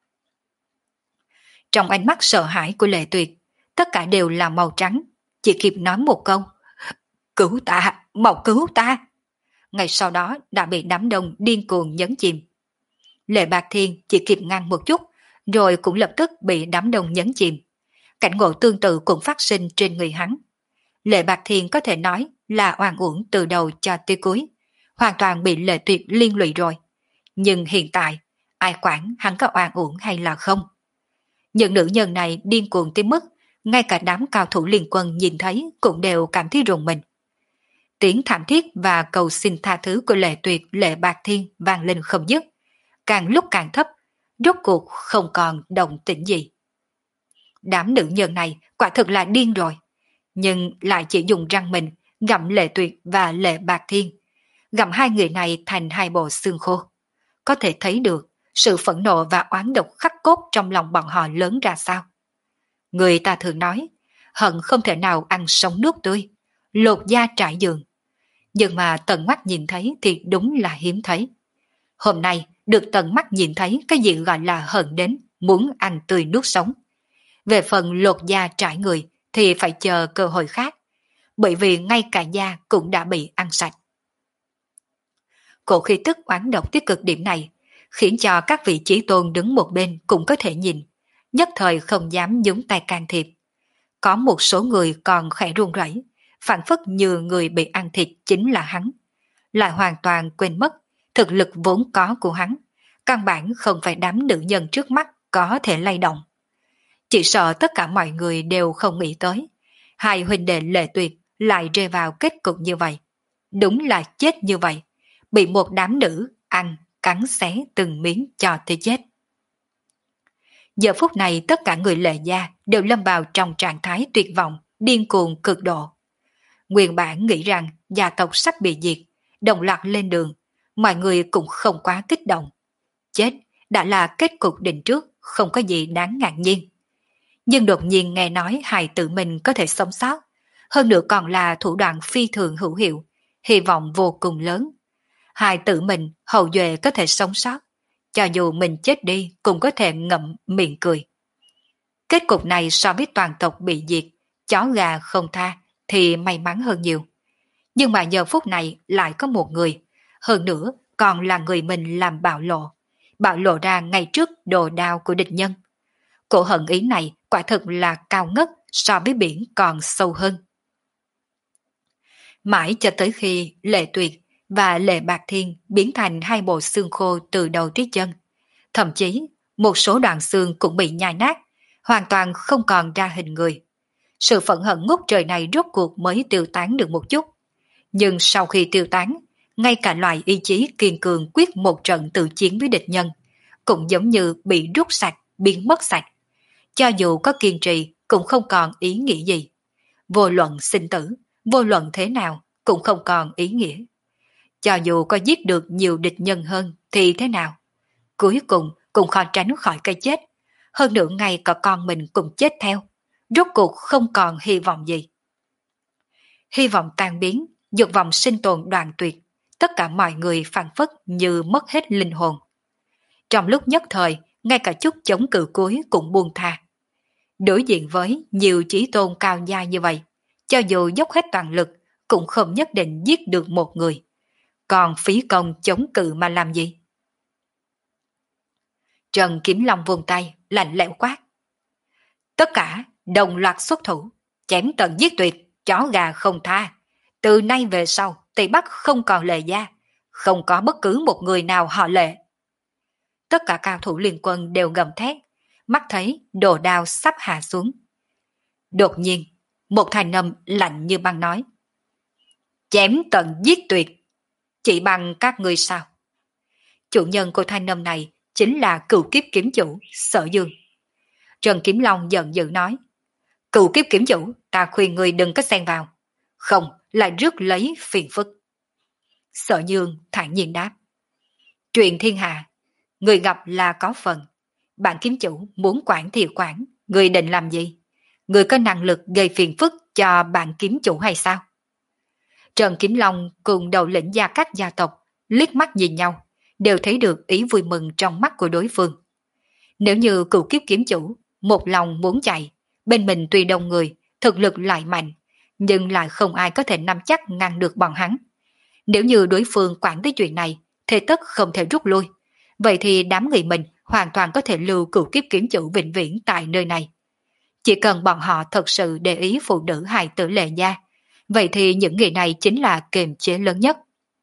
Trong ánh mắt sợ hãi của Lệ Tuyệt, tất cả đều là màu trắng, chỉ kịp nói một câu. Cứu ta, mau cứu ta! Ngay sau đó đã bị đám đông điên cuồng nhấn chìm. Lệ Bạc Thiên chỉ kịp ngăn một chút, rồi cũng lập tức bị đám đông nhấn chìm. Cảnh ngộ tương tự cũng phát sinh trên người hắn. Lệ Bạc Thiên có thể nói là oan uổng từ đầu cho tới cuối, hoàn toàn bị Lệ Tuyệt liên lụy rồi. Nhưng hiện tại, ai quản hắn có oan uổng hay là không? Những nữ nhân này điên cuồng tới mức, ngay cả đám cao thủ liên quân nhìn thấy cũng đều cảm thấy rùng mình. Tiếng thảm thiết và cầu xin tha thứ của Lệ Tuyệt, Lệ Bạc Thiên vang lên không dứt, càng lúc càng thấp, rốt cuộc không còn động tĩnh gì. Đám nữ nhân này quả thực là điên rồi, nhưng lại chỉ dùng răng mình gặm Lệ Tuyệt và Lệ Bạc Thiên, gặm hai người này thành hai bộ xương khô. Có thể thấy được sự phẫn nộ và oán độc khắc cốt trong lòng bọn họ lớn ra sao. Người ta thường nói, hận không thể nào ăn sống nước tươi, lột da trải giường. Nhưng mà tận mắt nhìn thấy thì đúng là hiếm thấy. Hôm nay được tận mắt nhìn thấy cái gì gọi là hận đến muốn ăn tươi nuốt sống. Về phần lột da trải người thì phải chờ cơ hội khác, bởi vì ngay cả da cũng đã bị ăn sạch. Cổ khí tức oán độc tới cực điểm này khiến cho các vị chí tôn đứng một bên cũng có thể nhìn, nhất thời không dám nhúng tay can thiệp. Có một số người còn khẽ run rẩy, phản phất như người bị ăn thịt chính là hắn, lại hoàn toàn quên mất thực lực vốn có của hắn, căn bản không phải đám nữ nhân trước mắt có thể lay động. Chỉ sợ tất cả mọi người đều không nghĩ tới, hai huynh đệ Lệ Tuyệt lại rơi vào kết cục như vậy. Đúng là chết như vậy, bị một đám nữ ăn, cắn xé từng miếng cho tới chết. Giờ phút này tất cả người Lệ gia đều lâm vào trong trạng thái tuyệt vọng, điên cuồng cực độ. Nguyên bản nghĩ rằng gia tộc sắp bị diệt, đồng loạt lên đường, mọi người cũng không quá kích động. Chết đã là kết cục định trước, không có gì đáng ngạc nhiên. Nhưng đột nhiên nghe nói hài tử mình có thể sống sót, hơn nữa còn là thủ đoạn phi thường hữu hiệu, hy vọng vô cùng lớn. Hài tử mình hậu duệ có thể sống sót, cho dù mình chết đi cũng có thể ngậm miệng cười. Kết cục này so với toàn tộc bị diệt, chó gà không tha thì may mắn hơn nhiều. Nhưng mà giờ phút này lại có một người, hơn nữa còn là người mình làm bạo lộ, bạo lộ ra ngay trước đồ đao của địch nhân. Cổ hận ý này quả thực là cao ngất, so với biển còn sâu hơn. Mãi cho tới khi Lệ Tuyệt và Lệ Bạc Thiên biến thành hai bộ xương khô từ đầu tới chân. Thậm chí, một số đoạn xương cũng bị nhai nát, hoàn toàn không còn ra hình người. Sự phẫn hận ngút trời này rốt cuộc mới tiêu tán được một chút. Nhưng sau khi tiêu tán, ngay cả loại ý chí kiên cường quyết một trận tự chiến với địch nhân, cũng giống như bị rút sạch, biến mất sạch. Cho dù có kiên trì, cũng không còn ý nghĩa gì. Vô luận sinh tử, vô luận thế nào, cũng không còn ý nghĩa. Cho dù có giết được nhiều địch nhân hơn thì thế nào? Cuối cùng cũng khó tránh khỏi cái chết. Hơn nữa ngay cả con mình cũng chết theo. Rốt cuộc không còn hy vọng gì. Hy vọng tan biến, dục vọng sinh tồn đoạn tuyệt. Tất cả mọi người phảng phất như mất hết linh hồn. Trong lúc nhất thời, ngay cả chút chống cự cuối cũng buông tha. Đối diện với nhiều chí tôn cao gia như vậy, cho dù dốc hết toàn lực, cũng không nhất định giết được một người. Còn phí công chống cự mà làm gì? Trần Kiếm Long vươn tay, lạnh lẽo quát. Tất cả đồng loạt xuất thủ, chém tận giết tuyệt, chó gà không tha. Từ nay về sau, Tây Bắc không còn Lệ gia, không có bất cứ một người nào họ Lệ. Tất cả cao thủ liên quân đều gầm thét, mắt thấy đồ đao sắp hạ xuống. Đột nhiên, một thanh âm lạnh như băng nói. Chém tận giết tuyệt, chỉ bằng các ngươi sao? Chủ nhân của thanh âm này chính là cựu kiếp kiếm chủ, Sở Dương. Trần Kiếm Long giận dữ nói. Cựu kiếp kiếm chủ, ta khuyên người đừng có xen vào. Không, lại rước lấy phiền phức. Sở Dương thản nhiên đáp. Chuyện thiên hạ, người gặp là có phần. Bạn kiếm chủ muốn quản thì quản, người định làm gì? Người có năng lực gây phiền phức cho bạn kiếm chủ hay sao? Trần Kiếm Long cùng đầu lĩnh gia các gia tộc liếc mắt nhìn nhau, đều thấy được ý vui mừng trong mắt của đối phương. Nếu như cựu kiếp kiếm chủ một lòng muốn chạy, bên mình tuy đông người, thực lực lại mạnh, nhưng lại không ai có thể nắm chắc ngăn được bọn hắn. Nếu như đối phương quản tới chuyện này, thế tất không thể rút lui. Vậy thì đám người mình hoàn toàn có thể lưu cựu kiếp kiếm chủ vĩnh viễn tại nơi này. Chỉ cần bọn họ thật sự để ý phụ nữ hài tử Lệ gia, vậy thì những người này chính là kiềm chế lớn nhất.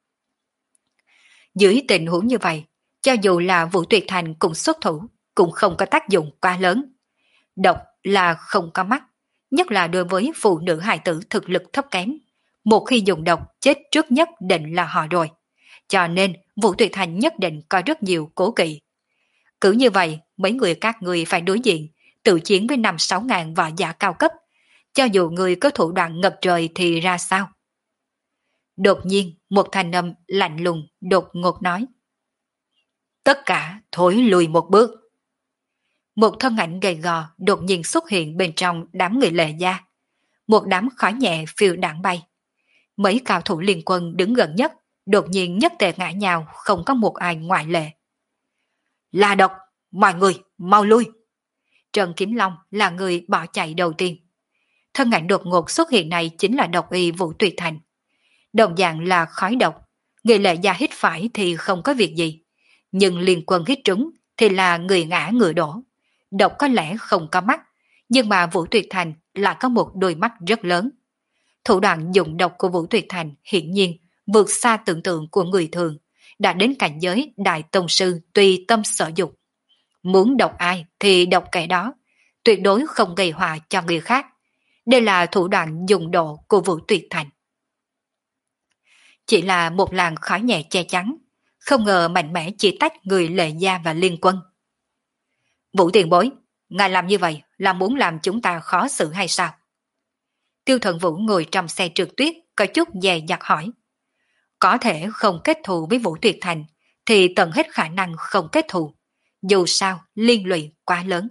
Dưới tình huống như vậy, cho dù là Vũ Tuyệt Thành cùng xuất thủ, cũng không có tác dụng quá lớn. Độc là không có mắt, nhất là đối với phụ nữ hài tử thực lực thấp kém. Một khi dùng độc, chết trước nhất định là họ rồi. Cho nên Vũ Tuyệt Thành nhất định có rất nhiều cố kỵ. Cứ như vậy, mấy người các người phải đối diện, tự chiến với năm sáu ngàn võ giả cao cấp. Cho dù người có thủ đoạn ngập trời thì ra sao? Đột nhiên, một thanh âm lạnh lùng, đột ngột nói. Tất cả thối lùi một bước. Một thân ảnh gầy gò đột nhiên xuất hiện bên trong đám người Lệ gia. Một đám khói nhẹ phiêu đảng bay. Mấy cao thủ liên quân đứng gần nhất, đột nhiên nhất tề ngã nhào, không có một ai ngoại lệ. Là độc, mọi người, mau lui. Trần Kiếm Long là người bỏ chạy đầu tiên. Thân ảnh đột ngột xuất hiện này chính là độc y Vũ Tuyệt Thành. Đồng dạng là khói độc, người Lệ gia hít phải thì không có việc gì. Nhưng liên quân hít trúng thì là người ngã ngựa đổ. Độc có lẽ không có mắt, nhưng mà Vũ Tuyệt Thành lại có một đôi mắt rất lớn. Thủ đoạn dùng độc của Vũ Tuyệt Thành hiển nhiên vượt xa tưởng tượng của người thường, đã đến cảnh giới đại tông sư tùy tâm sở dục. Muốn độc ai thì độc kẻ đó, tuyệt đối không gây họa cho người khác. Đây là thủ đoạn dùng độ của Vũ Tuyệt Thành. chỉ là một làn khói nhẹ che chắn, không ngờ mạnh mẽ chỉ tách người Lệ Gia và Liên Quân. Vũ tiền bối, ngài làm như vậy là muốn làm chúng ta khó xử hay sao? Tiêu Thần Vũ ngồi trong xe trượt tuyết, có chút dè dặt hỏi. Có thể không kết thù với Vũ Tuyệt Thành, thì tận hết khả năng không kết thù. Dù sao, liên lụy quá lớn.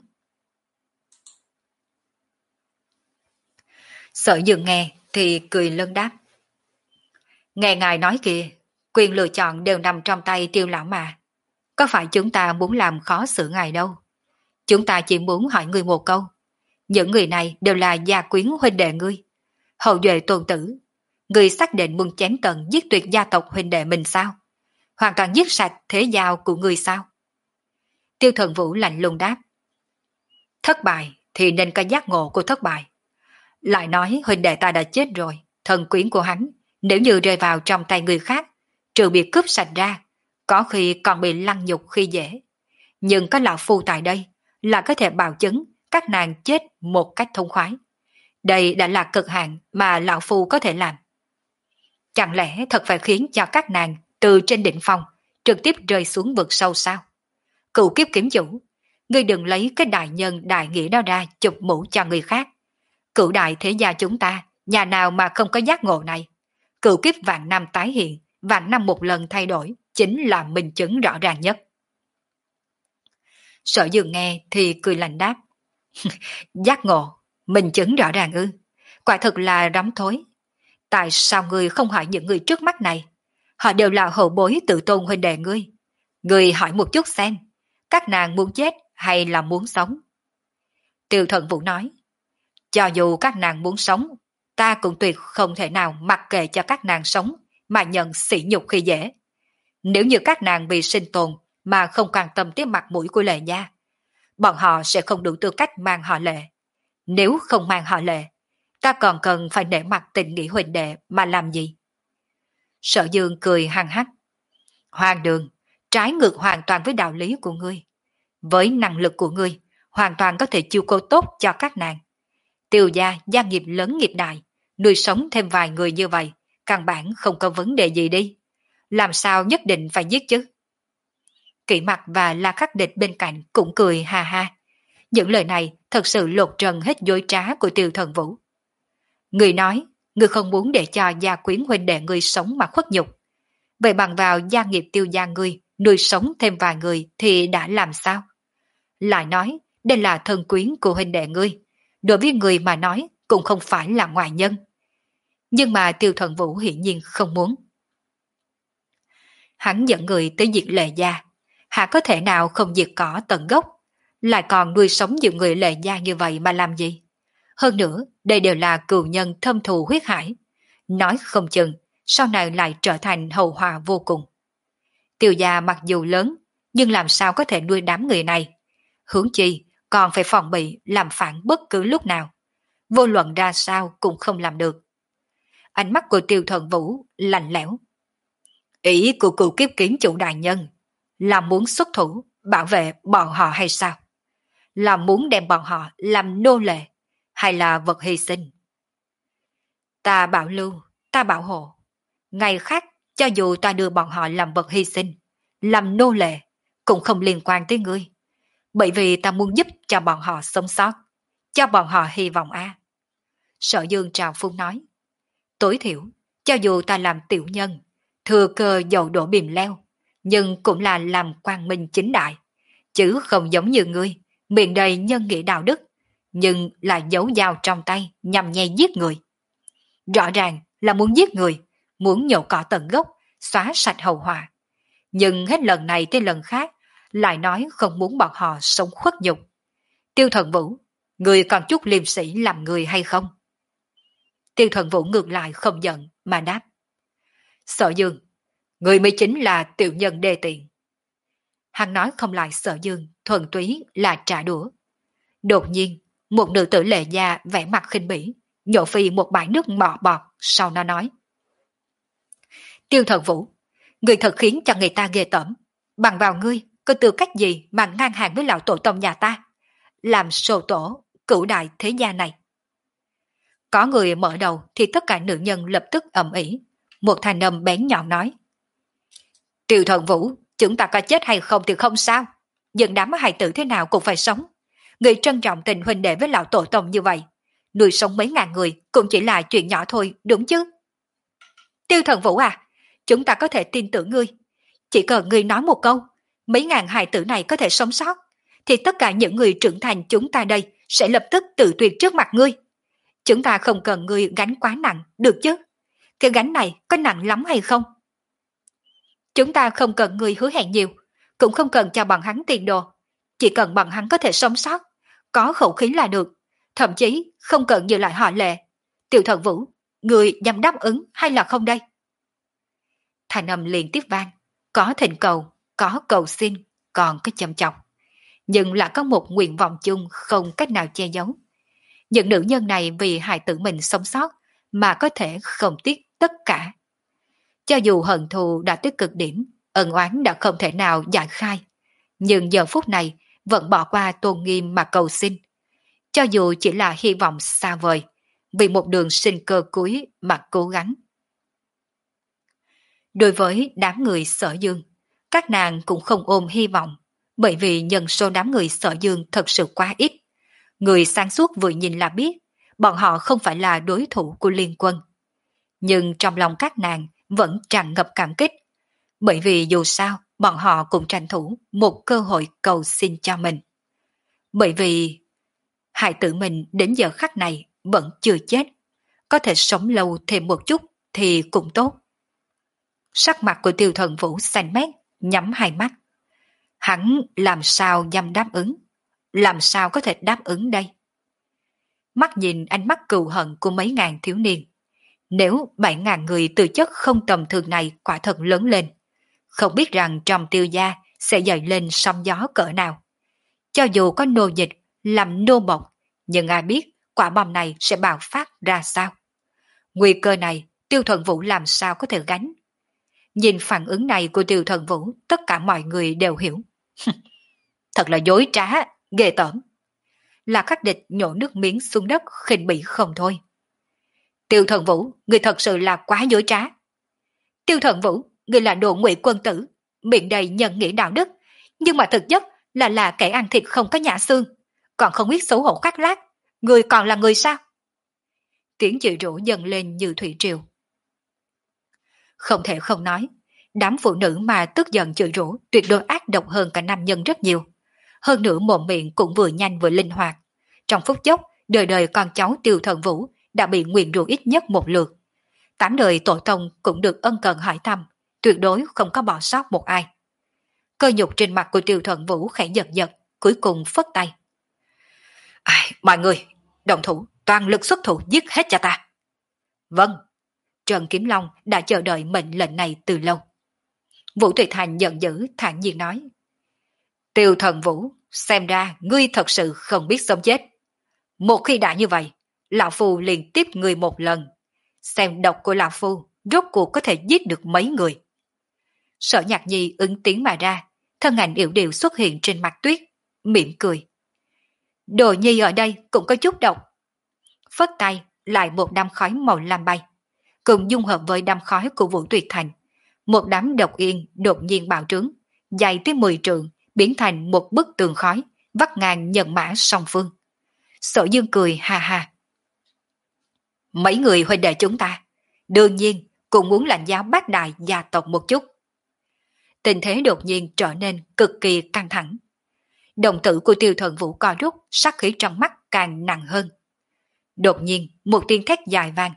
Sở Dương nghe thì cười lớn đáp. Nghe ngài nói kìa, quyền lựa chọn đều nằm trong tay Tiêu lão mà. Có phải chúng ta muốn làm khó xử ngài đâu. Chúng ta chỉ muốn hỏi ngươi một câu. Những người này đều là gia quyến huynh đệ ngươi. Hậu duệ tôn tử. Ngươi xác định muốn chém tận giết tuyệt gia tộc huynh đệ mình sao? Hoàn toàn giết sạch thế giao của ngươi sao? Tiêu Thần Vũ lạnh lùng đáp. Thất bại thì nên có giác ngộ của thất bại. Lại nói huynh đệ ta đã chết rồi, thần quyến của hắn, nếu như rơi vào trong tay người khác, trừ bị cướp sạch ra, có khi còn bị lăng nhục khi dễ. Nhưng có lão phu tại đây là có thể bảo chứng các nàng chết một cách thông khoái. Đây đã là cực hạn mà lão phu có thể làm. Chẳng lẽ thật phải khiến cho các nàng từ trên đỉnh phong trực tiếp rơi xuống vực sâu sao? Cựu kiếp kiếm chủ, ngươi đừng lấy cái đại nhân đại nghĩa đó ra chụp mũ cho người khác. Cựu đại thế gia chúng ta, nhà nào mà không có giác ngộ này? Cựu kiếp vạn năm tái hiện, vạn năm một lần thay đổi, chính là minh chứng rõ ràng nhất. Sở Dương nghe thì cười lạnh đáp. Giác ngộ, minh chứng rõ ràng ư? Quả thực là rắm thối. Tại sao ngươi không hỏi những người trước mắt này? Họ đều là hậu bối tự tôn huynh đệ ngươi. Ngươi hỏi một chút xem, các nàng muốn chết hay là muốn sống? Tiêu Thần Vũ nói. Cho dù các nàng muốn sống, ta cũng tuyệt không thể nào mặc kệ cho các nàng sống mà nhận sỉ nhục khi dễ. Nếu như các nàng bị sinh tồn mà không quan tâm tới mặt mũi của Lệ Gia, bọn họ sẽ không đủ tư cách mang họ Lệ. Nếu không mang họ Lệ, ta còn cần phải để mặt tình nghĩa huynh đệ mà làm gì? Sở Dương cười hăng hắc. Hoàng đường, trái ngược hoàn toàn với đạo lý của ngươi. Với năng lực của ngươi, hoàn toàn có thể chiêu cô tốt cho các nàng. Tiêu gia gia nghiệp lớn nghiệp đại, nuôi sống thêm vài người như vậy, căn bản không có vấn đề gì đi. Làm sao nhất định phải giết chứ? Kỷ Mặc và La Khắc Địch bên cạnh cũng cười ha ha. Những lời này thật sự lột trần hết dối trá của Tiêu Thần Vũ. Người nói, người không muốn để cho gia quyến huynh đệ người sống mà khuất nhục. Vậy bằng vào gia nghiệp Tiêu gia ngươi, nuôi sống thêm vài người thì đã làm sao? Lại nói, đây là thân quyến của huynh đệ ngươi. Đối với người mà nói cũng không phải là ngoại nhân. Nhưng mà Tiêu Thần Vũ hiển nhiên không muốn. Hắn dẫn người tới diệt Lệ Gia, hả có thể nào không diệt cỏ tận gốc, lại còn nuôi sống những người Lệ Gia như vậy mà làm gì? Hơn nữa, đây đều là cừu nhân thâm thù huyết hải. Nói không chừng, sau này lại trở thành hậu hòa vô cùng. Tiêu gia mặc dù lớn, nhưng làm sao có thể nuôi đám người này? Hướng chi, còn phải phòng bị làm phản bất cứ lúc nào. Vô luận ra sao cũng không làm được. Ánh mắt của Tiêu Thần Vũ lạnh lẽo. Ý của cựu kiếp kiếm chủ đại nhân là muốn xuất thủ bảo vệ bọn họ hay sao? Là muốn đem bọn họ làm nô lệ hay là vật hy sinh? Ta bảo lưu, ta bảo hộ. Ngày khác, cho dù ta đưa bọn họ làm vật hy sinh, làm nô lệ, cũng không liên quan tới ngươi. Bởi vì ta muốn giúp cho bọn họ sống sót, cho bọn họ hy vọng a. Sở Dương trào phúng nói. Tối thiểu, cho dù ta làm tiểu nhân, thừa cơ dầu đổ bìm leo, nhưng cũng là làm quang minh chính đại, chứ không giống như ngươi, miệng đầy nhân nghĩa đạo đức, nhưng là giấu dao trong tay nhằm nhây giết người. Rõ ràng là muốn giết người, muốn nhổ cỏ tận gốc, xóa sạch hậu họa. Nhưng hết lần này tới lần khác, lại nói không muốn bọn họ sống khuất nhục. Tiêu Thần Vũ, người còn chút liêm sĩ làm người hay không? Tiêu Thần Vũ ngược lại không giận mà đáp. Sở Dương, người mới chính là tiểu nhân đê tiện. Hắn nói không lại Sở Dương, thuần túy là trả đũa. Đột nhiên, một nữ tử Lệ Gia vẻ mặt khinh bỉ, nhổ phi một bãi nước mọ bọt, sau nó nói. Tiêu Thần Vũ, người thật khiến cho người ta ghê tởm. Bằng vào ngươi, có tư cách gì mà ngang hàng với lão tổ tông nhà ta? Làm sổ tổ, cửu đại thế gia này. Có người mở đầu thì tất cả nữ nhân lập tức ầm ĩ, Một thanh âm bén nhọn nói. Tiêu Thần Vũ, chúng ta có chết hay không thì không sao. Nhưng đám hài tử thế nào cũng phải sống. Người trân trọng tình huynh đệ với lão tổ tông như vậy. Nuôi sống mấy ngàn người cũng chỉ là chuyện nhỏ thôi, đúng chứ? Tiêu Thần Vũ à, chúng ta có thể tin tưởng ngươi. Chỉ cần ngươi nói một câu, mấy ngàn hài tử này có thể sống sót, thì tất cả những người trưởng thành chúng ta đây sẽ lập tức tự tuyệt trước mặt ngươi. Chúng ta không cần ngươi gánh quá nặng, được chứ? Cái gánh này có nặng lắm hay không? Chúng ta không cần ngươi hứa hẹn nhiều, cũng không cần cho bọn hắn tiền đồ. Chỉ cần bọn hắn có thể sống sót, có khẩu khí là được. Thậm chí không cần như lại họ Lệ. Tiểu Thần Vũ, ngươi dám đáp ứng hay là không đây? Thanh âm liên tiếp vang, có thỉnh cầu, có cầu xin, còn có châm chọc. Nhưng là có một nguyện vọng chung không cách nào che giấu. Những nữ nhân này vì hài tử mình sống sót mà có thể không tiếc tất cả. Cho dù hận thù đã tới cực điểm, ân oán đã không thể nào giải khai, nhưng giờ phút này vẫn bỏ qua tôn nghiêm mà cầu xin. Cho dù chỉ là hy vọng xa vời, vì một đường sinh cơ cuối mà cố gắng. Đối với đám người Sở Dương, các nàng cũng không ôm hy vọng, bởi vì nhân số đám người Sở Dương thật sự quá ít. Người sáng suốt vừa nhìn là biết, bọn họ không phải là đối thủ của liên quân. Nhưng trong lòng các nàng vẫn tràn ngập cảm kích, bởi vì dù sao bọn họ cũng tranh thủ một cơ hội cầu xin cho mình. Bởi vì hài tử mình đến giờ khắc này vẫn chưa chết, có thể sống lâu thêm một chút thì cũng tốt. Sắc mặt của Tiêu Thần Vũ xanh mét, nhắm hai mắt. Hắn làm sao dám đáp ứng? Làm sao có thể đáp ứng đây? Mắt nhìn ánh mắt cừu hận của mấy ngàn thiếu niên. Nếu bảy ngàn người từ chất không tầm thường này quả thật lớn lên, không biết rằng trong Tiêu gia sẽ dậy lên sóng gió cỡ nào. Cho dù có nô dịch, làm nô bộc, nhưng ai biết quả bom này sẽ bạo phát ra sao? Nguy cơ này Tiêu Thần Vũ làm sao có thể gánh? Nhìn phản ứng này của Tiêu Thần Vũ, tất cả mọi người đều hiểu. Thật là dối trá, ghê tởm. Là Khắc Địch nhổ nước miếng xuống đất khinh bỉ không thôi. Tiêu Thần Vũ, người thật sự là quá dối trá. Tiêu Thần Vũ, người là đồ ngụy quân tử, miệng đầy nhân nghĩa đạo đức, nhưng mà thực chất là là kẻ ăn thịt không có nhã xương, còn không biết xấu hổ khoác lác. Người còn là người sao? Tiếng chửi rủa dần lên như thủy triều. Không thể không nói, đám phụ nữ mà tức giận chửi rủa tuyệt đối ác độc hơn cả nam nhân rất nhiều. Hơn nữa mồm miệng cũng vừa nhanh vừa linh hoạt. Trong phút chốc, đời đời con cháu Tiêu Thần Vũ đã bị nguyền rủa ít nhất một lượt. Tám đời tổ tông cũng được ân cần hỏi thăm, tuyệt đối không có bỏ sót một ai. Cơ nhục trên mặt của Tiêu Thần Vũ khẽ giật giật, cuối cùng phất tay. Ai, mọi người, đồng thủ, toàn lực xuất thủ giết hết cho ta. Vâng. Trần Kiếm Long đã chờ đợi mệnh lệnh này từ lâu. Vũ Tuyệt Thành giận dữ thản nhiên nói. Tiêu Thần Vũ, xem ra ngươi thật sự không biết sống chết. Một khi đã như vậy, Lão Phu liền tiếp ngươi một lần. Xem độc của Lão Phu rốt cuộc có thể giết được mấy người. Sở Nhạc Nhi ứng tiếng mà ra, thân ảnh yểu điệu xuất hiện trên mặt tuyết, mỉm cười. Đồ Nhi ở đây cũng có chút độc. Phất tay lại một đám khói màu lam bay, cùng dung hợp với đám khói của Vũ Tuyệt Thành. Một đám độc yên đột nhiên bạo trướng, dài tới mười trượng, biến thành một bức tường khói, vắt ngang nhân mã song phương. Sở Dương cười ha ha. Mấy người huynh đệ chúng ta, đương nhiên cũng muốn lãnh giáo bát đại gia tộc một chút. Tình thế đột nhiên trở nên cực kỳ căng thẳng. Đồng tử của Tiêu Thần Vũ co rút, sát khí trong mắt càng nặng hơn. Đột nhiên, một tiếng thét dài vang.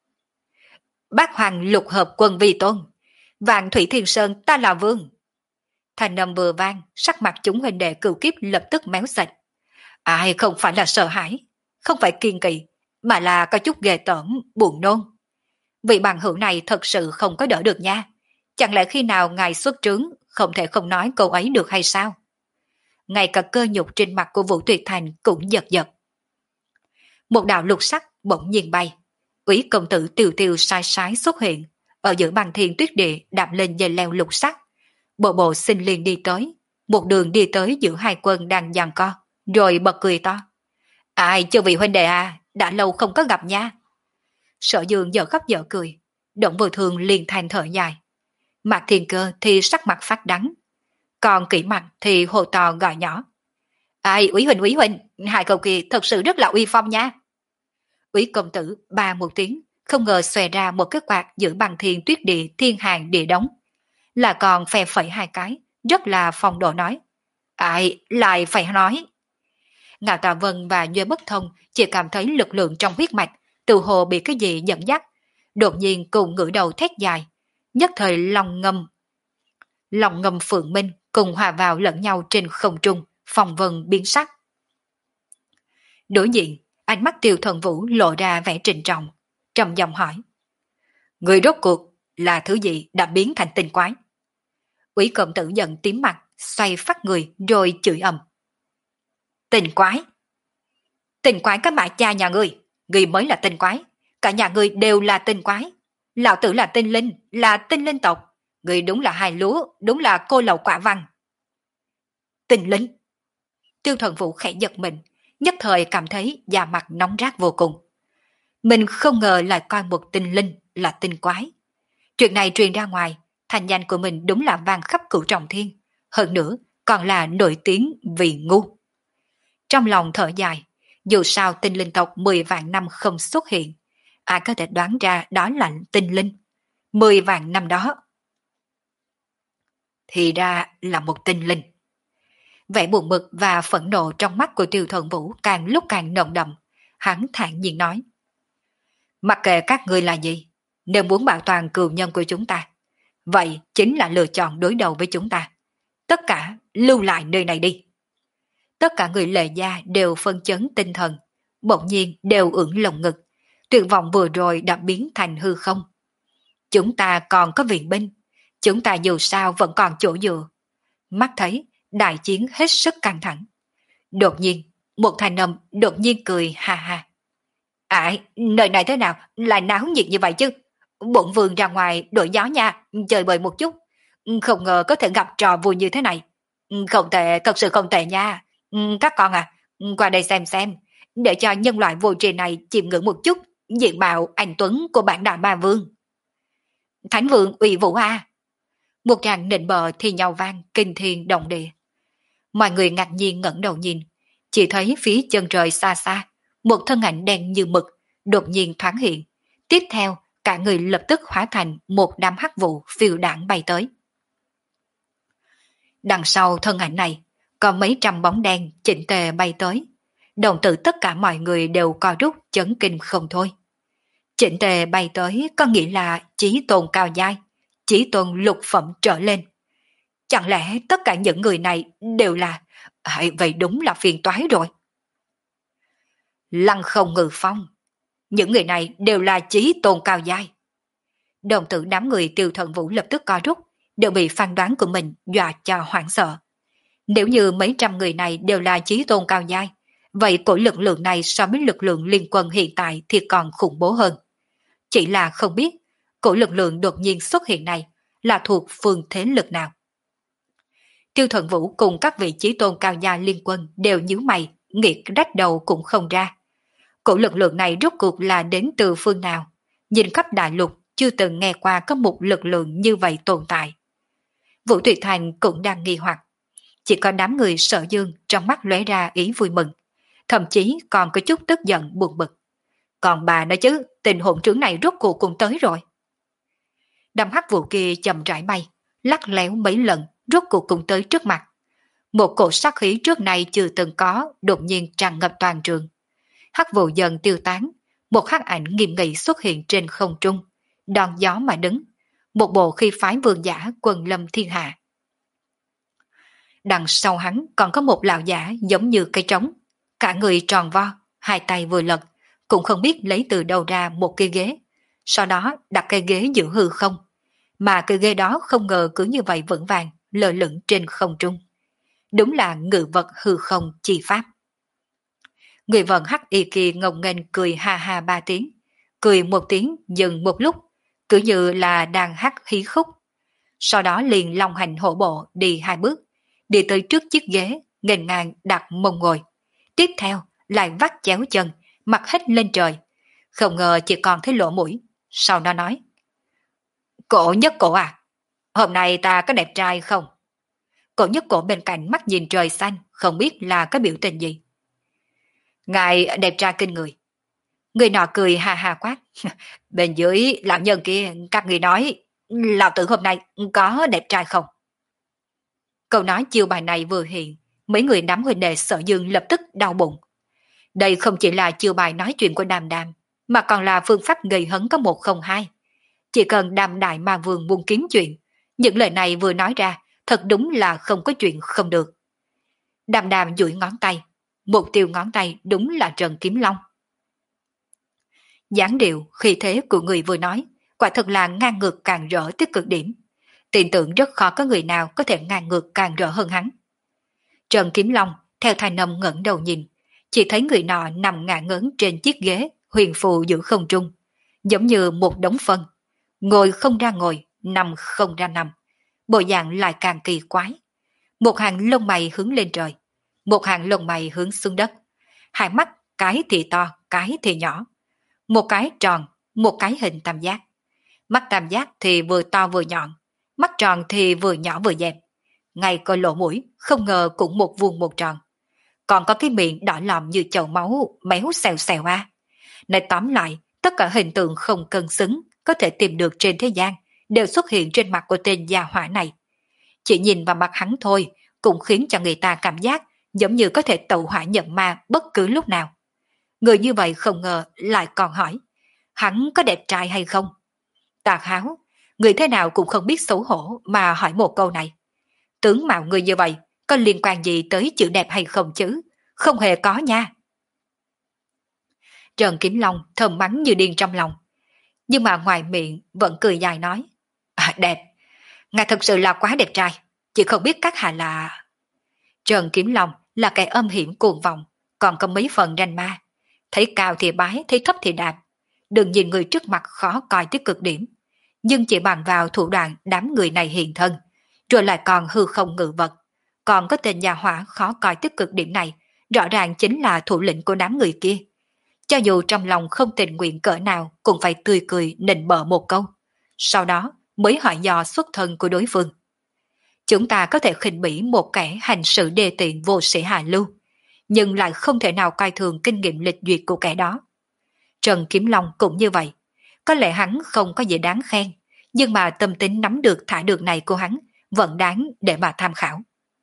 Bát hoàng lục hợp quân vi tôn, Vạn Thủy Thiên Sơn ta là vương. Thành âm vừa vang, sắc mặt chúng huynh đệ cửu kiếp lập tức méo sạch. Ai không phải là sợ hãi, không phải kiên kỵ, mà là có chút ghê tởm, buồn nôn. Vị bằng hữu này thật sự không có đỡ được nha. Chẳng lẽ khi nào ngài xuất trướng, không thể không nói câu ấy được hay sao? Ngay cả cơ nhục trên mặt của Vũ Tuyệt Thành cũng giật giật. Một đạo lục sắc bỗng nhiên bay. Úy công tử Tiêu Tiêu sai sái xuất hiện, ở giữa băng thiên tuyết địa đạp lên dây leo lục sắc. Bộ bộ xin liền đi tới, một đường đi tới giữa hai quân đang giằng co, rồi bật cười to. Ai, chưa vị huynh đệ à, đã lâu không có gặp nha. Sở Dương giờ khóc giờ cười, Động Vô Thường liền thành thở dài. Mạc Thiên Cơ thì sắc mặt phát đắng. Còn Kỷ Mặt thì hô to gọi nhỏ. Ai, Úy Huynh, Úy Huynh, hai cậu kia thật sự rất là uy phong nha. Úy công tử ba một tiếng, không ngờ xòe ra một cái quạt giữ bằng thiên tuyết địa thiên hàng địa đóng. Là còn phe phẩy hai cái, rất là phong độ nói. Ai, lại phải nói. Ngạo Tà Vân và Nhuê Bất Thông chỉ cảm thấy lực lượng trong huyết mạch, tự hồ bị cái gì dẫn dắt. Đột nhiên cùng ngửa đầu thét dài, nhất thời lòng ngầm. Lòng ngầm phượng minh cùng hòa vào lẫn nhau trên không trung, phong vân biến sắc. Đối diện, ánh mắt Tiêu Thần Vũ lộ ra vẻ trịnh trọng, trầm giọng hỏi. Người rốt cuộc là thứ gì đã biến thành tinh quái? Úy công tử giận tím mặt, xoay phát người rồi chửi ầm. Tinh quái? Tinh quái cái mã cha nhà ngươi, ngươi mới là tinh quái, cả nhà ngươi đều là tinh quái. Lão tử là tinh linh, là tinh linh tộc, ngươi đúng là hai lúa, đúng là cô lậu quả văn. Tinh linh? Tiêu Thần Vũ khẽ giật mình, nhất thời cảm thấy da mặt nóng rát vô cùng. Mình không ngờ lại coi một tinh linh là tinh quái. Chuyện này truyền ra ngoài, thành danh của mình đúng là vang khắp cửu trọng thiên, hơn nữa còn là nổi tiếng vì ngu. Trong lòng thở dài, dù sao tinh linh tộc mười vạn năm không xuất hiện, ai có thể đoán ra đó là tinh linh. Mười vạn năm đó. Thì ra là một tinh linh. Vẻ buồn bực và phẫn nộ trong mắt của Tiêu Thần Vũ càng lúc càng nồng đậm, hắn thản nhiên nói. Mặc kệ các ngươi là gì, nếu muốn bảo toàn cừu nhân của chúng ta, vậy chính là lựa chọn đối đầu với chúng ta. Tất cả lưu lại nơi này đi. Tất cả người Lệ Gia đều phân chấn tinh thần, bỗng nhiên đều ưỡn lồng ngực, tuyệt vọng vừa rồi đã biến thành hư không. Chúng ta còn có viện binh, chúng ta dù sao vẫn còn chỗ dựa. Mắt thấy đại chiến hết sức căng thẳng. Đột nhiên, một thanh âm đột nhiên cười ha ha. Ải, nơi này thế nào lại náo nhiệt như vậy chứ? Bổn vương ra ngoài đổi gió nha, chơi bời một chút. Không ngờ có thể gặp trò vui như thế này. Không tệ, thật sự không tệ nha. Các con à, qua đây xem xem, để cho nhân loại vô tri này chiêm ngưỡng một chút diện mạo anh Tuấn của bản đại ma vương. Thánh vương uy vũ a. Một tràng nịnh bờ thì nhau vang kinh thiên động địa. Mọi người ngạc nhiên ngẩng đầu nhìn, chỉ thấy phía chân trời xa xa, một thân ảnh đen như mực đột nhiên thoáng hiện. Tiếp theo, cả người lập tức hóa thành một đám hắc vụ phiêu đảng bay tới. Đằng sau thân ảnh này, có mấy trăm bóng đen chỉnh tề bay tới. Đồng tử tất cả mọi người đều co rút chấn kinh không thôi. Chỉnh tề bay tới có nghĩa là chí tôn cao giai, chí tôn lục phẩm trở lên. Chẳng lẽ tất cả những người này đều là... À, vậy đúng là phiền toái rồi. Lăng không ngự phong. Những người này đều là chí tôn cao giai. Đồng tử đám người Tiêu Thần Vũ lập tức co rút, đều bị phán đoán của mình dọa cho hoảng sợ. Nếu như mấy trăm người này đều là chí tôn cao giai, vậy cổ lực lượng này so với lực lượng liên quân hiện tại thì còn khủng bố hơn. Chỉ là không biết, cổ lực lượng đột nhiên xuất hiện này là thuộc phương thế lực nào. Tiêu Thần Vũ cùng các vị chí tôn cao giai liên quân đều nhíu mày, nghĩ rách đầu cũng không ra. Cổ lực lượng này rốt cuộc là đến từ phương nào? Nhìn khắp đại lục chưa từng nghe qua có một lực lượng như vậy tồn tại. Vũ Tuyệt Thành cũng đang nghi hoặc. Chỉ có đám người Sở Dương trong mắt lóe ra ý vui mừng, thậm chí còn có chút tức giận buồn bực. Còn bà nói chứ, tình hỗn trướng này rốt cuộc cũng tới rồi. Đám hắc vụ kia chậm rãi bay, lắc léo mấy lần, rốt cuộc cũng tới trước mặt. Một cổ sát khí trước này chưa từng có, đột nhiên tràn ngập toàn trường. Hắc vụ dần tiêu tán, một hắc ảnh nghiêm nghị xuất hiện trên không trung, đón gió mà đứng, một bộ khi phái vương giả quần lâm thiên hạ. Đằng sau hắn còn có một lão giả giống như cây trống, cả người tròn vo, hai tay vừa lật, cũng không biết lấy từ đâu ra một cây ghế, sau đó đặt cây ghế giữa hư không, mà cây ghế đó không ngờ cứ như vậy vững vàng lơ lửng trên không trung. Đúng là ngự vật hư không chi pháp. Người vận hắc y kia ngông nghênh cười ha ha ba tiếng, cười một tiếng dừng một lúc, cứ như là đang hát hí khúc. Sau đó liền long hành hổ bộ đi hai bước, đi tới trước chiếc ghế, nghênh ngang đặt mông ngồi. Tiếp theo lại vắt chéo chân, mặt hết lên trời. Không ngờ chỉ còn thấy lỗ mũi. Sau đó nói, Cổ nhất cổ à? Hôm nay ta có đẹp trai không? Cổ nhất cổ bên cạnh mắt nhìn trời xanh, không biết là cái biểu tình gì. Ngài đẹp trai kinh người. Người nọ cười ha ha quát. Bên dưới lão nhân kia, các người nói, lão tử hôm nay có đẹp trai không? Câu nói chiêu bài này vừa hiện, mấy người nắm huynh đệ Sở Dương lập tức đau bụng. Đây không chỉ là chiêu bài nói chuyện của Đàm Đàm, mà còn là phương pháp gây hấn có một không hai. Chỉ cần Đàm Đại Ma Vương muốn kiếm chuyện, những lời này vừa nói ra, thật đúng là không có chuyện không được. Đàm Đàm duỗi ngón tay, mục tiêu ngón tay đúng là Trần Kiếm Long. Dáng điệu, khí thế của người vừa nói, quả thật là ngang ngược càng rỡ tới cực điểm. Tin tưởng rất khó có người nào có thể ngang ngược càng rỡ hơn hắn. Trần Kiếm Long theo thanh âm ngẩng đầu nhìn, chỉ thấy người nọ nằm ngả ngớn trên chiếc ghế huyền phù giữa không trung, giống như một đống phân, ngồi không ra ngồi, nằm không ra nằm, bộ dạng lại càng kỳ quái. Một hàng lông mày hướng lên trời, một hàng lông mày hướng xuống đất, hai mắt cái thì to, cái thì nhỏ, một cái tròn, một cái hình tam giác. Mắt tam giác thì vừa to vừa nhọn, mắt tròn thì vừa nhỏ vừa dẹp, ngay coi lỗ mũi không ngờ cũng một vuông một tròn. Còn có cái miệng đỏ lòm như chậu máu, méo xèo xèo a. Nói tóm lại, tất cả hình tượng không cân xứng có thể tìm được trên thế gian đều xuất hiện trên mặt của tên gia hỏa này. Chỉ nhìn vào mặt hắn thôi cũng khiến cho người ta cảm giác giống như có thể tẩu hỏa nhập ma bất cứ lúc nào. Người như vậy không ngờ lại còn hỏi, hắn có đẹp trai hay không? Tà Háo, người thế nào cũng không biết xấu hổ mà hỏi một câu này. Tướng mạo người như vậy có liên quan gì tới chữ đẹp hay không chứ? Không hề có nha. Trần Kiếm Long thầm mắng như điên trong lòng, nhưng mà ngoài miệng vẫn cười dài nói, à, đẹp, ngài thật sự là quá đẹp trai, chỉ không biết các hạ là... Trần Kiếm Long là kẻ âm hiểm cuồng vọng, còn có mấy phần ranh ma, thấy cao thì bái, thấy thấp thì đạp, đừng nhìn người trước mặt khó coi tới cực điểm, nhưng chỉ bằng vào thủ đoạn đám người này hiện thân, rồi lại còn hư không ngự vật, còn có tên nhà hỏa khó coi tới cực điểm này, rõ ràng chính là thủ lĩnh của đám người kia. Cho dù trong lòng không tình nguyện cỡ nào cũng phải tươi cười nịnh bợ một câu, sau đó mới hỏi dò xuất thân của đối phương. Chúng ta có thể khinh bỉ một kẻ hành sự đê tiện vô sĩ hạ lưu, nhưng lại không thể nào coi thường kinh nghiệm lịch duyệt của kẻ đó. Trần Kiếm Long cũng như vậy, có lẽ hắn không có gì đáng khen, nhưng mà tâm tính nắm được thả được này của hắn vẫn đáng để mà tham khảo.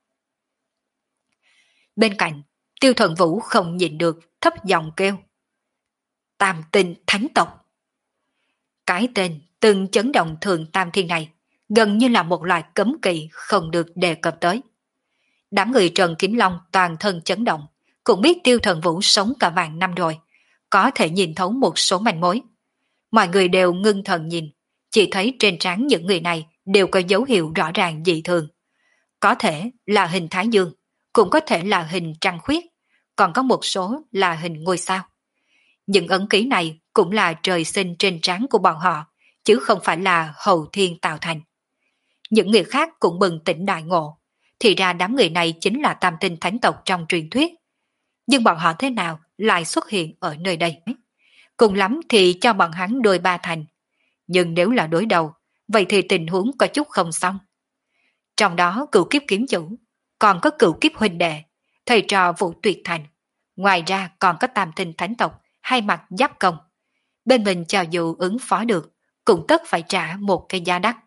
Bên cạnh, Tiêu Thuận Vũ không nhịn được thấp giọng kêu, Tam Tinh Thánh Tộc. Cái tên từng chấn động thường tam thiên này gần như là một loại cấm kỵ không được đề cập tới. Đám người Trần Kiếm Long toàn thân chấn động, cũng biết Tiêu Thuận Vũ sống cả vạn năm rồi, có thể nhìn thấu một số manh mối. Mọi người đều ngưng thần nhìn, chỉ thấy trên trán những người này đều có dấu hiệu rõ ràng dị thường. Có thể là hình thái dương, cũng có thể là hình trăng khuyết, còn có một số là hình ngôi sao. Những ấn ký này cũng là trời sinh trên trán của bọn họ, chứ không phải là hậu thiên tạo thành. Những người khác cũng bừng tỉnh đại ngộ, thì ra đám người này chính là tam tinh thánh tộc trong truyền thuyết. Nhưng bọn họ thế nào lại xuất hiện ở nơi đây? Cùng lắm thì cho bọn hắn đôi ba thành. Nhưng nếu là đối đầu, vậy thì tình huống có chút không xong. Trong đó cửu kiếp kiếm chủ, còn có cửu kiếp huynh đệ, thầy trò Vũ Tuyệt Thành. Ngoài ra còn có tam tinh thánh tộc, hai mặt giáp công. Bên mình cho dù ứng phó được, cũng tất phải trả một cái giá đắt.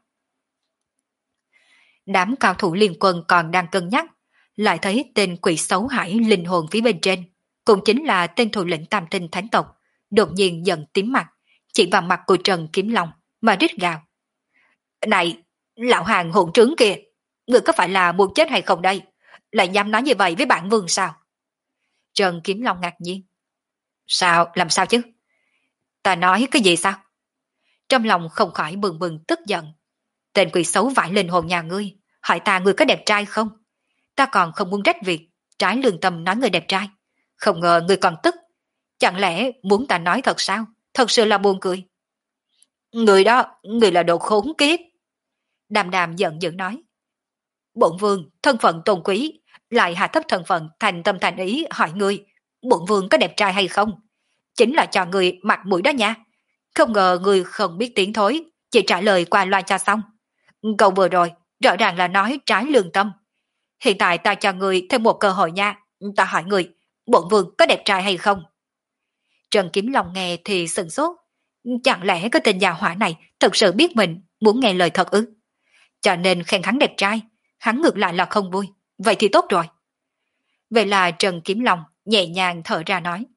Đám cao thủ liên quân còn đang cân nhắc, lại thấy tên quỷ xấu hải linh hồn phía bên trên, cũng chính là tên thủ lĩnh tam tinh thánh tộc, đột nhiên giận tím mặt, chỉ vào mặt của Trần Kiếm Long mà rít gào. Này, lão hàng hỗn trướng kìa, người có phải là muốn chết hay không đây? Lại dám nói như vậy với bản vương sao? Trần Kiếm Long ngạc nhiên. Sao, làm sao chứ? Ta nói cái gì sao? Trong lòng không khỏi bừng bừng tức giận. Tên quỷ xấu vãi linh hồn nhà ngươi, hỏi ta ngươi có đẹp trai không? Ta còn không muốn trách việc, trái lương tâm nói người đẹp trai. Không ngờ ngươi còn tức. Chẳng lẽ muốn ta nói thật sao? Thật sự là buồn cười. Người đó, người là đồ khốn kiếp. Đàm Đàm giận dữ nói. Bổn vương, thân phận tôn quý, lại hạ thấp thân phận thành tâm thành ý hỏi ngươi, bổn vương có đẹp trai hay không? Chính là cho người mặt mũi đó nha. Không ngờ người không biết tiếng thối, chỉ trả lời qua loa cho xong. Câu vừa rồi, rõ ràng là nói trái lương tâm. Hiện tại ta cho người thêm một cơ hội nha. Ta hỏi người, bổn vương có đẹp trai hay không? Trần Kiếm Long nghe thì sửng sốt. Chẳng lẽ cái tên già hỏa này thật sự biết mình muốn nghe lời thật ư? Cho nên khen hắn đẹp trai, hắn ngược lại là không vui. Vậy thì tốt rồi. Vậy là Trần Kiếm Long nhẹ nhàng thở ra nói.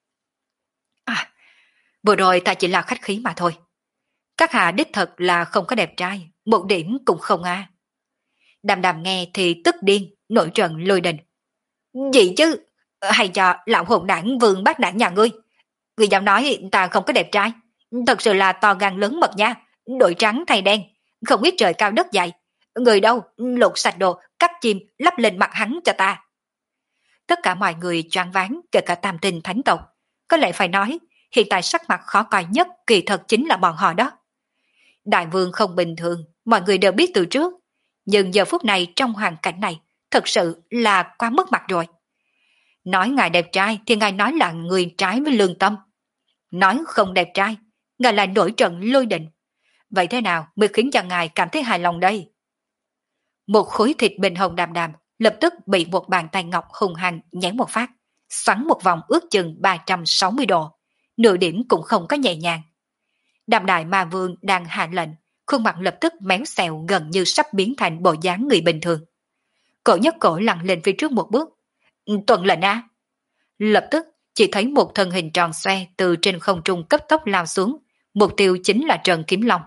À, vừa rồi ta chỉ là khách khí mà thôi. Các hạ đích thật là không có đẹp trai, một điểm cũng không a. À. Đàm đàm nghe thì tức điên, nổi trận lôi đình. Gì chứ? Hay cho lão hồn đảng vương bác đảng nhà ngươi. Người dám nói ta không có đẹp trai. Thật sự là to gan lớn mật nha. Đội trắng thay đen, không biết trời cao đất dày. Người đâu, lột sạch đồ, cắt chim, lắp lên mặt hắn cho ta. Tất cả mọi người choáng váng, kể cả tam tinh thánh tộc. Có lẽ phải nói, hiện tại sắc mặt khó coi nhất kỳ thật chính là bọn họ đó. Đại vương không bình thường, mọi người đều biết từ trước. Nhưng giờ phút này trong hoàn cảnh này, thật sự là quá mất mặt rồi. Nói ngài đẹp trai thì ngài nói là người trái với lương tâm. Nói không đẹp trai, ngài lại nổi trận lôi đình. Vậy thế nào mới khiến cho ngài cảm thấy hài lòng đây? Một khối thịt bên hông đàm đàm lập tức bị một bàn tay ngọc hùng hăng nhảy một phát, xoắn một vòng ước chừng ba trăm sáu mươi độ, nửa điểm cũng không có nhẹ nhàng. Đàm đại ma vương đang hạ lệnh, khuôn mặt lập tức méo xẹo gần như sắp biến thành bộ dáng người bình thường. Cổ nhất cổ lăn lên phía trước một bước. Tuần lệnh á! Lập tức chỉ thấy một thân hình tròn xoe từ trên không trung cấp tốc lao xuống, mục tiêu chính là Trần Kiếm Long.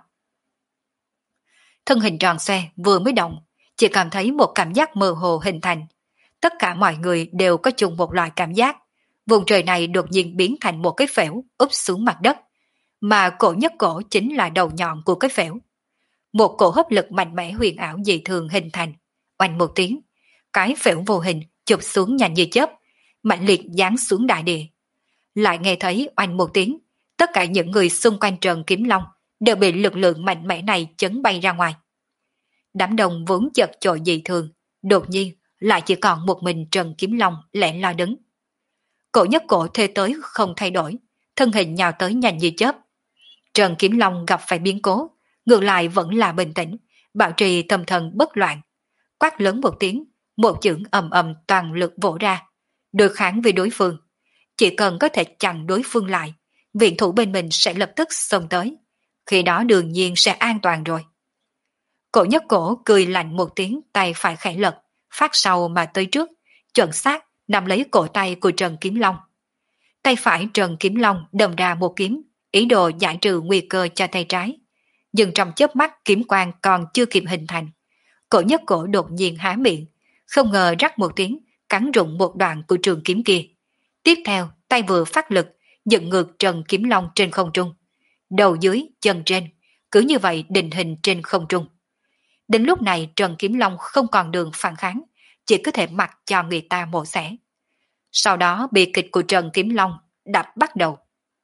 Thân hình tròn xoe vừa mới động, chỉ cảm thấy một cảm giác mơ hồ hình thành. Tất cả mọi người đều có chung một loại cảm giác. Vùng trời này đột nhiên biến thành một cái phễu úp xuống mặt đất, mà cổ nhất cổ chính là đầu nhọn của cái phễu. Một cổ hấp lực mạnh mẽ huyền ảo dị thường hình thành. Oanh một tiếng, cái phễu vô hình chụp xuống nhanh như chớp, mạnh liệt giáng xuống đại địa. Lại nghe thấy oanh một tiếng, tất cả những người xung quanh Trần Kiếm Long đều bị lực lượng mạnh mẽ này chấn bay ra ngoài. Đám đông vốn chật chội dị thường, đột nhiên lại chỉ còn một mình Trần Kiếm Long lẻ loi đứng. Cổ nhất cổ thê tới không thay đổi, thân hình nhào tới nhanh như chớp. Trần Kiếm Long gặp phải biến cố, ngược lại vẫn là bình tĩnh, bảo trì tâm thần bất loạn. Quát lớn một tiếng, một chưởng ầm ầm toàn lực vỗ ra, đối kháng với đối phương. Chỉ cần có thể chặn đối phương lại, viện thủ bên mình sẽ lập tức xông tới. Khi đó đương nhiên sẽ an toàn rồi. Cổ nhất cổ cười lạnh một tiếng, tay phải khẽ lật, phát sau mà tới trước, chuẩn xác nắm lấy cổ tay của Trần Kiếm Long. Tay phải Trần Kiếm Long đâm ra một kiếm, ý đồ giải trừ nguy cơ cho tay trái. Nhưng trong chớp mắt kiếm quang còn chưa kịp hình thành, cổ nhất cổ đột nhiên há miệng, không ngờ rắc một tiếng, cắn rụng một đoạn của trường kiếm kia. Tiếp theo, tay vừa phát lực, dựng ngược Trần Kiếm Long trên không trung. Đầu dưới, chân trên, cứ như vậy định hình trên không trung. Đến lúc này Trần Kiếm Long không còn đường phản kháng, chỉ có thể mặc cho người ta mổ xẻ. Sau đó bi kịch của Trần Kiếm Long đập bắt đầu.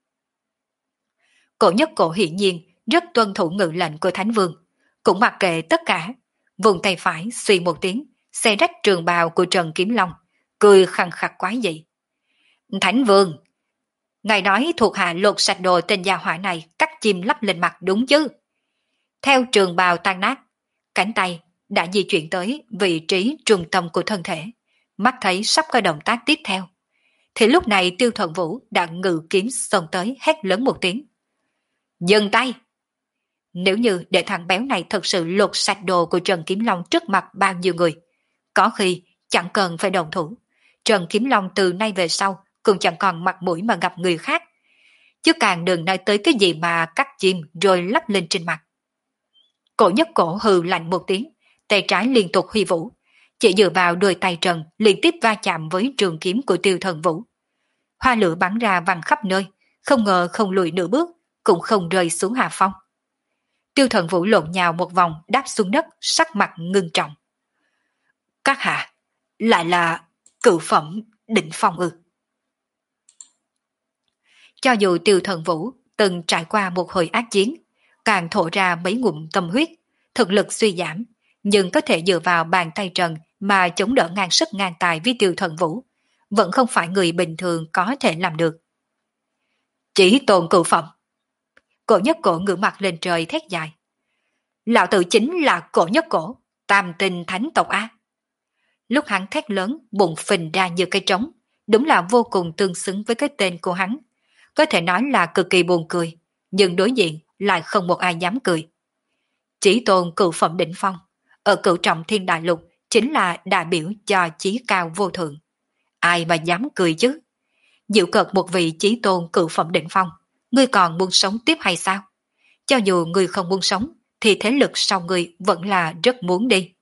Cổ nhất cổ hiển nhiên rất tuân thủ ngự lệnh của Thánh Vương, cũng mặc kệ tất cả, vùng tay phải suy một tiếng, xé rách trường bào của Trần Kiếm Long, cười khăng khặc quái dị. Thánh Vương, ngài nói thuộc hạ lột sạch đồ tên gia hỏa này cắt chim lắp lên mặt đúng chứ? Theo trường bào tan nát, cánh tay đã di chuyển tới vị trí trung tâm của thân thể, mắt thấy sắp có động tác tiếp theo. Thì lúc này Tiêu Thần Vũ đã ngự kiếm xông tới hét lớn một tiếng. Dừng tay! Nếu như để thằng béo này thật sự lột sạch đồ của Trần Kiếm Long trước mặt bao nhiêu người, có khi chẳng cần phải đồng thủ, Trần Kiếm Long từ nay về sau cũng chẳng còn mặt mũi mà gặp người khác. Chứ càng đừng nói tới cái gì mà cắt chim rồi lắp lên trên mặt. Cổ nhất cổ hừ lạnh một tiếng, tay trái liên tục huy vũ, chỉ dựa vào đôi tay Trần liên tiếp va chạm với trường kiếm của Tiêu Thần Vũ. Hoa lửa bắn ra văng khắp nơi, không ngờ không lùi nửa bước, cũng không rơi xuống hạ phong. Tiêu Thần Vũ lộn nhào một vòng đáp xuống đất, sắc mặt ngưng trọng. Các hạ, lại là cửu phẩm đỉnh phong ư? Cho dù Tiêu Thần Vũ từng trải qua một hồi ác chiến, càng thổ ra mấy ngụm tâm huyết, thực lực suy giảm, nhưng có thể dựa vào bàn tay Trần mà chống đỡ ngang sức ngang tài với Tiêu Thần Vũ, vẫn không phải người bình thường có thể làm được. Chỉ tồn cửu phẩm. Cổ nhất cổ ngửa mặt lên trời thét dài, Lão tử chính là Cổ Nhất Cổ, tam tinh thánh tộc A. Lúc hắn thét lớn, bụng phình ra như cây trống, đúng là vô cùng tương xứng với cái tên của hắn. Có thể nói là cực kỳ buồn cười, nhưng đối diện lại không một ai dám cười. Chí tôn cửu phẩm đỉnh phong, ở cửu trọng thiên đại lục chính là đại biểu cho chí cao vô thượng. Ai mà dám cười chứ? Diệu cợt một vị chí tôn cửu phẩm đỉnh phong, ngươi còn muốn sống tiếp hay sao? Cho dù ngươi không muốn sống, thì thế lực sau ngươi vẫn là rất muốn đi.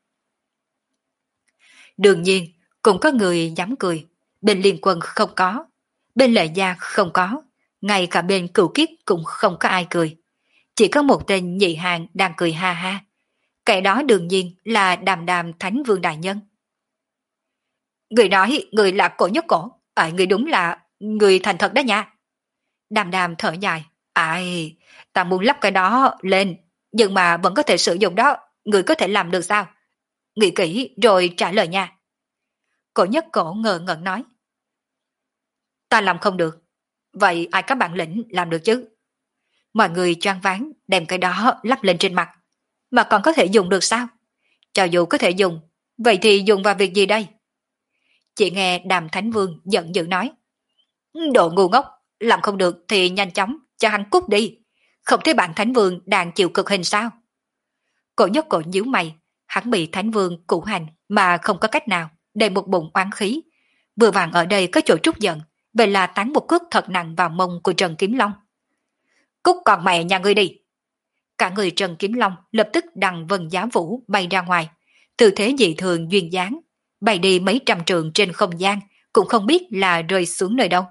Đương nhiên, cũng có người dám cười, bên liên quân không có, bên lệ gia không có, ngay cả bên cửu kiết cũng không có ai cười. Chỉ có một tên nhị hàng đang cười ha ha. Cái đó đương nhiên là Đàm Đàm Thánh Vương Đại Nhân. Người nói người là Cổ Nhất Cổ, à, người đúng là người thành thật đó nha. Đàm Đàm thở dài, ai, ta muốn lắp cái đó lên, nhưng mà vẫn có thể sử dụng đó, người có thể làm được sao? Nghĩ kỹ rồi trả lời nha. Cổ Nhất Cổ ngờ ngẩn nói, ta làm không được, vậy ai có bản lĩnh làm được chứ? Mọi người choáng váng đem cái đó lắp lên trên mặt, mà còn có thể dùng được sao? Cho dù có thể dùng, vậy thì dùng vào việc gì đây? Chị nghe Đàm Thánh Vương giận dữ nói, đồ ngu ngốc, làm không được thì nhanh chóng cho hắn cút đi, không thấy bạn Thánh Vương đang chịu cực hình sao? Cổ Nhất Cổ nhíu mày, hắn bị Thánh Vương cụ hành mà không có cách nào, đầy một bụng oán khí. Vừa vàng ở đây có chỗ trút giận, vậy là tán một cước thật nặng vào mông của Trần Kiếm Long. Cút còn mẹ nhà ngươi đi! Cả người Trần Kiếm Long lập tức đằng vân giá vũ bay ra ngoài, tư thế dị thường duyên dáng, bay đi mấy trăm trượng trên không gian, cũng không biết là rơi xuống nơi đâu.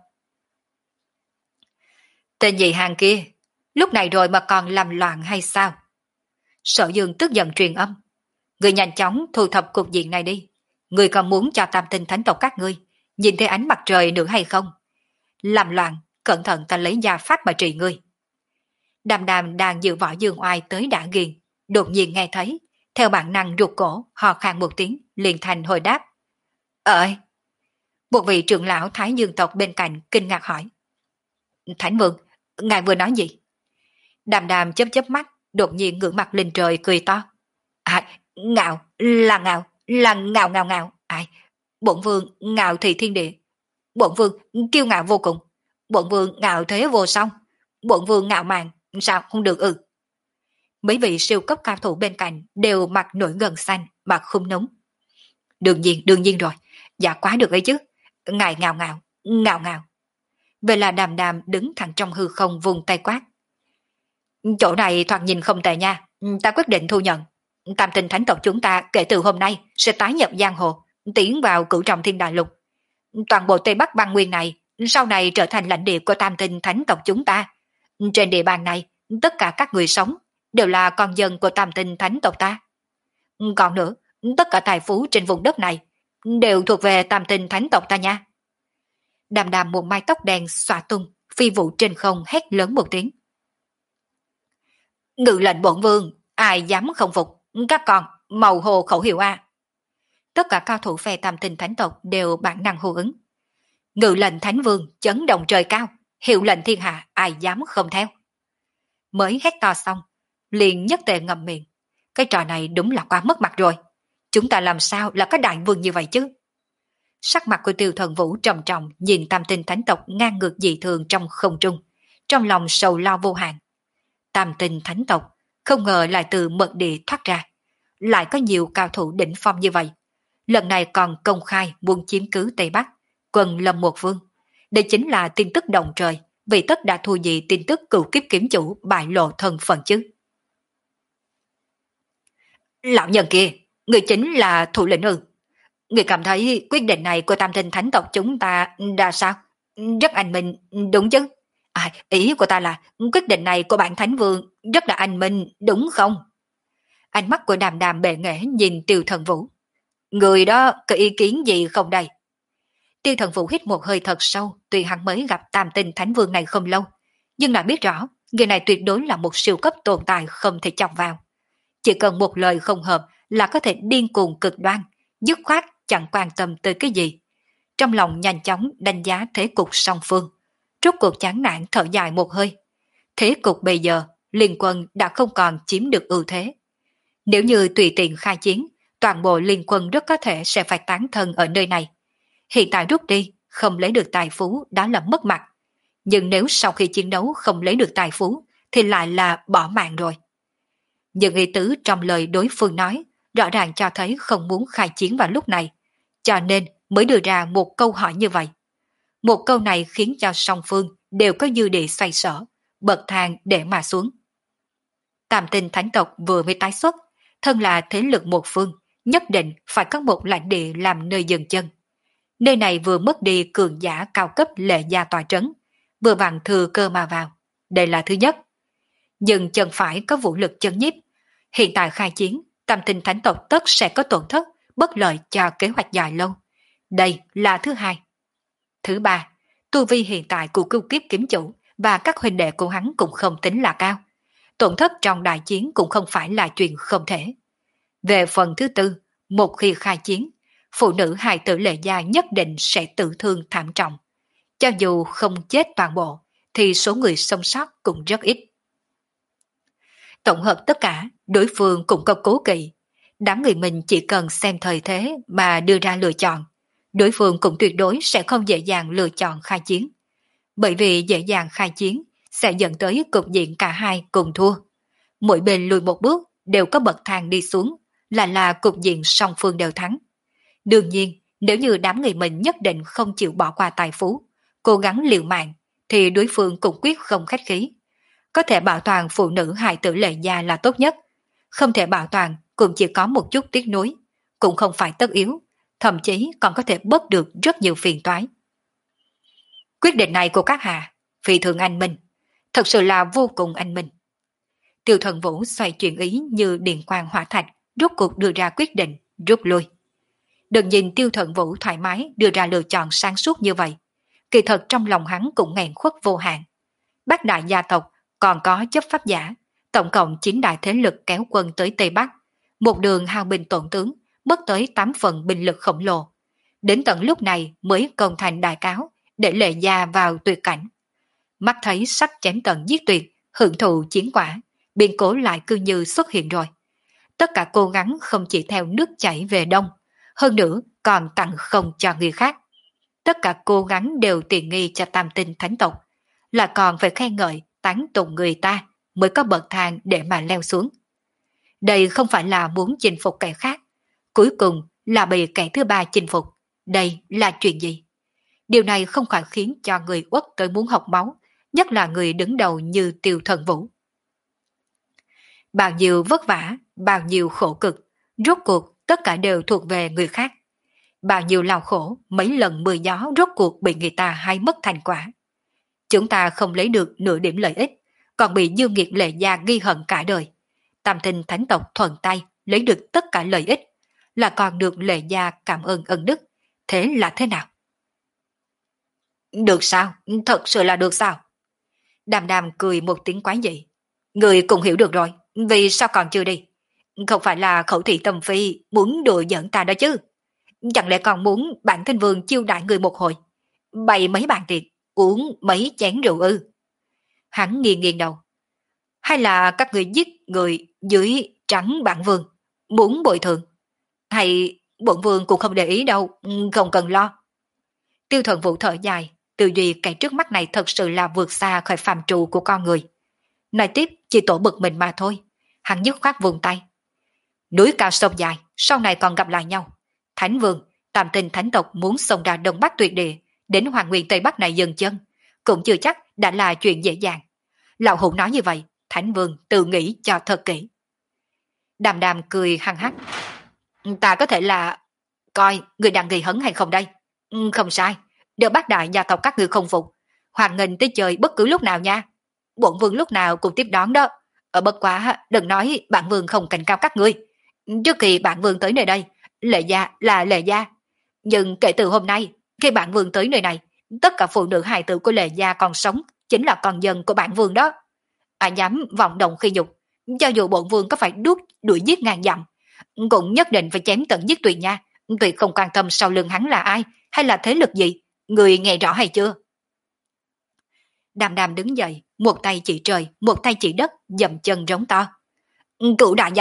Tên nhị hàng kia, lúc này rồi mà còn làm loạn hay sao? Sở Dương tức giận truyền âm, người nhanh chóng thu thập cục diện này đi. Người còn muốn cho tam tinh thánh tộc các ngươi nhìn thấy ánh mặt trời nữa hay không? Làm loạn, cẩn thận ta lấy gia pháp mà trị ngươi. Đàm Đàm đang dự võ dương oai tới đã ghiền, đột nhiên nghe thấy, theo bản năng ruột cổ, hò khan một tiếng, liền thành hồi đáp. Ơi! Một vị trưởng lão Thái Dương tộc bên cạnh kinh ngạc hỏi. Thánh Vương, ngài vừa nói gì? Đàm Đàm chớp chớp mắt, đột nhiên ngửa mặt lên trời cười to. À, ngạo, là ngạo, là ngạo ngạo ngạo. Ai, bổn vương ngạo thị thiên địa. Bổn vương kiêu ngạo vô cùng. Bổn vương ngạo thế vô song. Bổn vương ngạo mạn, sao không được ư? Mấy vị siêu cấp cao thủ bên cạnh đều mặt nổi gần xanh, mặt không nóng. Đương nhiên, đương nhiên rồi. Dạ quá được ấy chứ. Ngài ngạo ngạo, ngạo ngạo. Vậy là Đàm Đàm đứng thẳng trong hư không vùng tay quát. Chỗ này thoạt nhìn không tệ nha. Ta quyết định thu nhận. Tam tinh thánh tộc chúng ta kể từ hôm nay sẽ tái nhập giang hồ, tiến vào cửu trọng thiên đại lục. Toàn bộ Tây Bắc băng nguyên này sau này trở thành lãnh địa của tam tinh thánh tộc chúng ta. Trên địa bàn này, tất cả các người sống đều là con dân của tam tinh thánh tộc ta. Còn nữa, tất cả tài phú trên vùng đất này đều thuộc về tam tinh thánh tộc ta nha. Đàm Đàm một mái tóc đen xõa tung, phi vụ trên không hét lớn một tiếng. Ngự lệnh bổn vương, ai dám không phục, các con, màu hồ khẩu hiệu A. Tất cả cao thủ phe tam tinh thánh tộc đều bản năng hô ứng. Ngự lệnh thánh vương, chấn động trời cao, hiệu lệnh thiên hạ, ai dám không theo. Mới hét to xong, liền nhất tề ngậm miệng. Cái trò này đúng là quá mất mặt rồi. Chúng ta làm sao là cái đại vương như vậy chứ? Sắc mặt của Tiêu Thần Vũ trầm trọng nhìn tam tinh thánh tộc ngang ngược dị thường trong không trung, trong lòng sầu lo vô hạn. Tam tinh thánh tộc không ngờ lại từ mật địa thoát ra, lại có nhiều cao thủ đỉnh phong như vậy. Lần này còn công khai muốn chiếm cứ Tây Bắc, quần lâm một vương. Đây chính là tin tức động trời, vì tất đã thu dị tin tức cựu kiếp kiếm chủ bại lộ thân phận chứ. Lão nhân kia, người chính là thủ lĩnh ư? Người cảm thấy quyết định này của tam tinh thánh tộc chúng ta ra sao? Rất anh minh, đúng chứ? À, ý của ta là quyết định này của bạn Thánh Vương rất là anh minh, đúng không? Ánh mắt của Đàm Đàm bệ nghệ nhìn Tiêu Thần Vũ. Người đó có ý kiến gì không đây? Tiêu Thần Vũ hít một hơi thật sâu, tuy hắn mới gặp tam tinh Thánh Vương này không lâu, nhưng lại biết rõ người này tuyệt đối là một siêu cấp tồn tại không thể chọc vào. Chỉ cần một lời không hợp là có thể điên cuồng cực đoan, dứt khoát chẳng quan tâm tới cái gì. Trong lòng nhanh chóng đánh giá thế cục song phương, rốt cuộc chán nản thở dài một hơi. Thế cục bây giờ, liên quân đã không còn chiếm được ưu thế. Nếu như tùy tiện khai chiến, toàn bộ liên quân rất có thể sẽ phải tán thân ở nơi này. Hiện tại rút đi, không lấy được tài phú đó là mất mặt. Nhưng nếu sau khi chiến đấu không lấy được tài phú, thì lại là bỏ mạng rồi. Những ý tứ trong lời đối phương nói, rõ ràng cho thấy không muốn khai chiến vào lúc này, cho nên mới đưa ra một câu hỏi như vậy. Một câu này khiến cho song phương đều có dư địa xoay sở, bậc thang để mà xuống. Tam Tinh Thánh tộc vừa mới tái xuất, thân là thế lực một phương, nhất định phải có một lãnh địa làm nơi dừng chân. Nơi này vừa mất đi cường giả cao cấp lệ gia tòa trấn, vừa vặn thừa cơ mà vào. Đây là thứ nhất. Nhưng chân phải có vũ lực chân nhiếp. Hiện tại khai chiến, Tam Tinh Thánh tộc tất sẽ có tổn thất, bất lợi cho kế hoạch dài lâu. Đây là thứ hai. Thứ ba, tu vi hiện tại của cưu kiếp kiếm chủ và các huynh đệ của hắn cũng không tính là cao. Tổn thất trong đại chiến cũng không phải là chuyện không thể. Về phần thứ tư, một khi khai chiến, phụ nữ hài tử lệ gia nhất định sẽ tự thương thảm trọng. Cho dù không chết toàn bộ, thì số người sống sót cũng rất ít. Tổng hợp tất cả, đối phương cũng có cố kỵ. Đám người mình chỉ cần xem thời thế mà đưa ra lựa chọn. Đối phương cũng tuyệt đối sẽ không dễ dàng lựa chọn khai chiến. Bởi vì dễ dàng khai chiến sẽ dẫn tới cục diện cả hai cùng thua. Mỗi bên lùi một bước đều có bậc thang đi xuống, là là cục diện song phương đều thắng. Đương nhiên, nếu như đám người mình nhất định không chịu bỏ qua tài phú, cố gắng liều mạng, thì đối phương cũng quyết không khách khí. Có thể bảo toàn phụ nữ hài tử lệ gia là tốt nhất. Không thể bảo toàn cũng chỉ có một chút tiếc nuối, cũng không phải tất yếu, thậm chí còn có thể bớt được rất nhiều phiền toái. Quyết định này của các hạ, phi thường anh minh, thật sự là vô cùng anh minh. Tiêu Thần Vũ xoay chuyển ý như điện quang hỏa thạch, rút cuộc đưa ra quyết định, rút lui. Đừng nhìn Tiêu Thần Vũ thoải mái đưa ra lựa chọn sáng suốt như vậy, kỳ thật trong lòng hắn cũng nghẹn khuất vô hạn. Bát đại gia tộc còn có chấp pháp giả, tổng cộng chín đại thế lực kéo quân tới Tây Bắc, một đường hao binh tổn tướng, mất tới tám phần binh lực khổng lồ. Đến tận lúc này mới công thành đại cáo, để lệ gia vào tuyệt cảnh. Mắt thấy sắp chém tận giết tuyệt, hưởng thụ chiến quả, biến cố lại cư như xuất hiện rồi. Tất cả cố gắng không chỉ theo nước chảy về đông, hơn nữa còn tặng không cho người khác. Tất cả cố gắng đều tiện nghi cho Tam Tinh Thánh tộc, là còn phải khen ngợi, tán tụng người ta mới có bậc thang để mà leo xuống. Đây không phải là muốn chinh phục kẻ khác, cuối cùng là bị kẻ thứ ba chinh phục. Đây là chuyện gì? Điều này không khỏi khiến cho người uất tới muốn học máu, nhất là người đứng đầu như Tiêu Thần Vũ. Bao nhiêu vất vả, bao nhiêu khổ cực, rốt cuộc tất cả đều thuộc về người khác. Bao nhiêu lao khổ, mấy lần mưa gió rốt cuộc bị người ta hay mất thành quả. Chúng ta không lấy được nửa điểm lợi ích, còn bị Dương Nghiệt lệ gia ghi hận cả đời. Tam Tinh Thánh tộc thuận tay lấy được tất cả lợi ích, là còn được lệ gia cảm ơn ân đức. Thế là thế nào? Được sao? Thật sự là được sao? Đàm Đàm cười một tiếng quái dị. Người cũng hiểu được rồi, vì sao còn chưa đi? Không phải là khẩu thị tâm phi muốn đùa giỡn ta đó chứ? Chẳng lẽ còn muốn bản thân vương chiêu đãi người một hồi, bày mấy bàn tiệc, uống mấy chén rượu ư? Hắn nghiêng nghiêng đầu. Hay là các người giết người dưới trắng bản vương, muốn bồi thường? Hay bổn vương cũng không để ý đâu, không cần lo. Tiêu Thần Vũ thở dài, tư duy cái trước mắt này thật sự là vượt xa khỏi phàm trù của con người. Nói tiếp chỉ tổ bực mình mà thôi. Hắn dứt khoát vùng tay. Núi cao sông dài, sau này còn gặp lại nhau. Thánh Vương, Tam Tinh Thánh tộc muốn xông ra Đông Bắc tuyệt địa, đến Hoàng Nguyên Tây Bắc này dừng chân, cũng chưa chắc đã là chuyện dễ dàng. Lão Hữu nói như vậy, Thánh Vương tự nghĩ cho thật kỹ. Đàm Đàm cười hăng hắc. Ta có thể là coi người đang gây hấn hay không đây? Không sai, đều bác đại gia tộc các người không phục, hoàn nghênh tới chơi bất cứ lúc nào nha. Bổn vương lúc nào cũng tiếp đón đó. Ở bất quá đừng nói bản vương không cảnh cao các ngươi. Trước khi bản vương tới nơi đây, lệ gia là lệ gia. Nhưng kể từ hôm nay, khi bản vương tới nơi này, tất cả phụ nữ hài tử của lệ gia còn sống chính là con dân của bản vương đó. Ai dám vọng động khi nhục, cho dù bổn vương có phải đuốt đuổi giết ngàn dặm, cũng nhất định phải chém tận giết tuyệt nha. Tuyệt không quan tâm sau lưng hắn là ai hay là thế lực gì. Người nghe rõ hay chưa? Đàm Đàm đứng dậy, một tay chỉ trời, một tay chỉ đất, dậm chân rống to. Cửu đại gia tộc,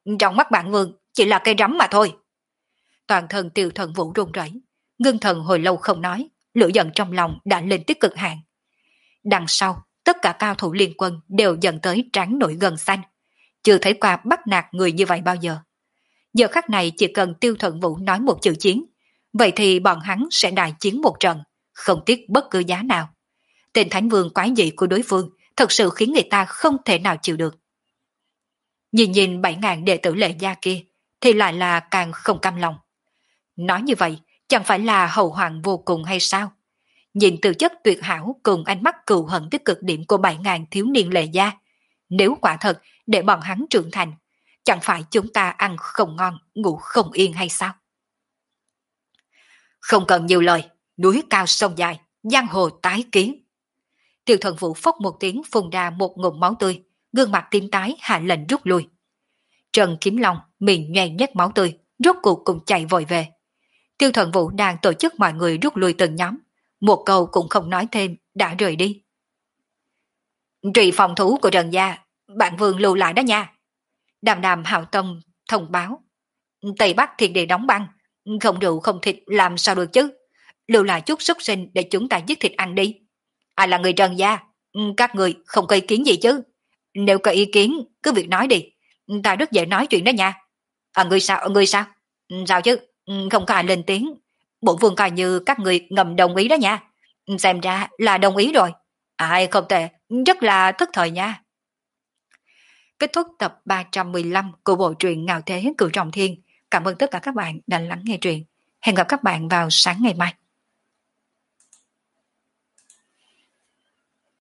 Trong mắt bản vương chỉ là cây rắm mà thôi. Toàn thân Tiêu Thần Vũ run rẩy, ngưng thần hồi lâu không nói, lửa giận trong lòng đã lên tới cực hạn. Đằng sau, tất cả cao thủ liên quân đều dần tới trán nổi gân xanh. Chưa thấy qua bắt nạt người như vậy bao giờ. Giờ khắc này chỉ cần Tiêu Thần Vũ nói một chữ chiến, vậy thì bọn hắn sẽ đại chiến một trận, không tiếc bất cứ giá nào. Tên Thánh Vương quái dị của đối phương thật sự khiến người ta không thể nào chịu được. Nhìn nhìn bảy ngàn đệ tử Lệ Gia kia thì lại là càng không cam lòng. Nói như vậy chẳng phải là hậu hoàng vô cùng hay sao? Nhìn từ chất tuyệt hảo cùng ánh mắt cừu hận tới cực điểm của bảy ngàn thiếu niên Lệ Gia, nếu quả thật để bọn hắn trưởng thành, chẳng phải chúng ta ăn không ngon, ngủ không yên hay sao? Không cần nhiều lời, núi cao sông dài, giang hồ tái kiến. Tiêu Thần Vũ phốc một tiếng phun ra một ngụm máu tươi, gương mặt tím tái hạ lệnh rút lui. Trần Kiếm Long miệng nhoèn nhét máu tươi, rốt cuộc cùng chạy vội về. Tiêu Thần Vũ đang tổ chức mọi người rút lui từng nhóm, một câu cũng không nói thêm, đã rời đi. Trì phòng thủ của Trần gia, bạn vương lưu lại đó nha. Đàm Đàm Hạo Tông thông báo. Tây Bắc thiên địa đóng băng, không rượu không thịt làm sao được chứ. Lưu lại chút súc sinh để chúng ta giết thịt ăn đi. Ai là người Trần gia? Các người không có ý kiến gì chứ? Nếu có ý kiến, cứ việc nói đi. Ta rất dễ nói chuyện đó nha. À người sao, người sao? Sao chứ? Không có ai lên tiếng. Bổn vương coi như các người ngầm đồng ý đó nha. Xem ra là đồng ý rồi. Ai không tệ, rất là thức thời nha. Kết thúc tập ba trăm mười lăm của bộ truyện Ngạo Thế Cửu Trọng Thiên. Cảm ơn tất cả các bạn đã lắng nghe truyện. Hẹn gặp các bạn vào sáng ngày mai.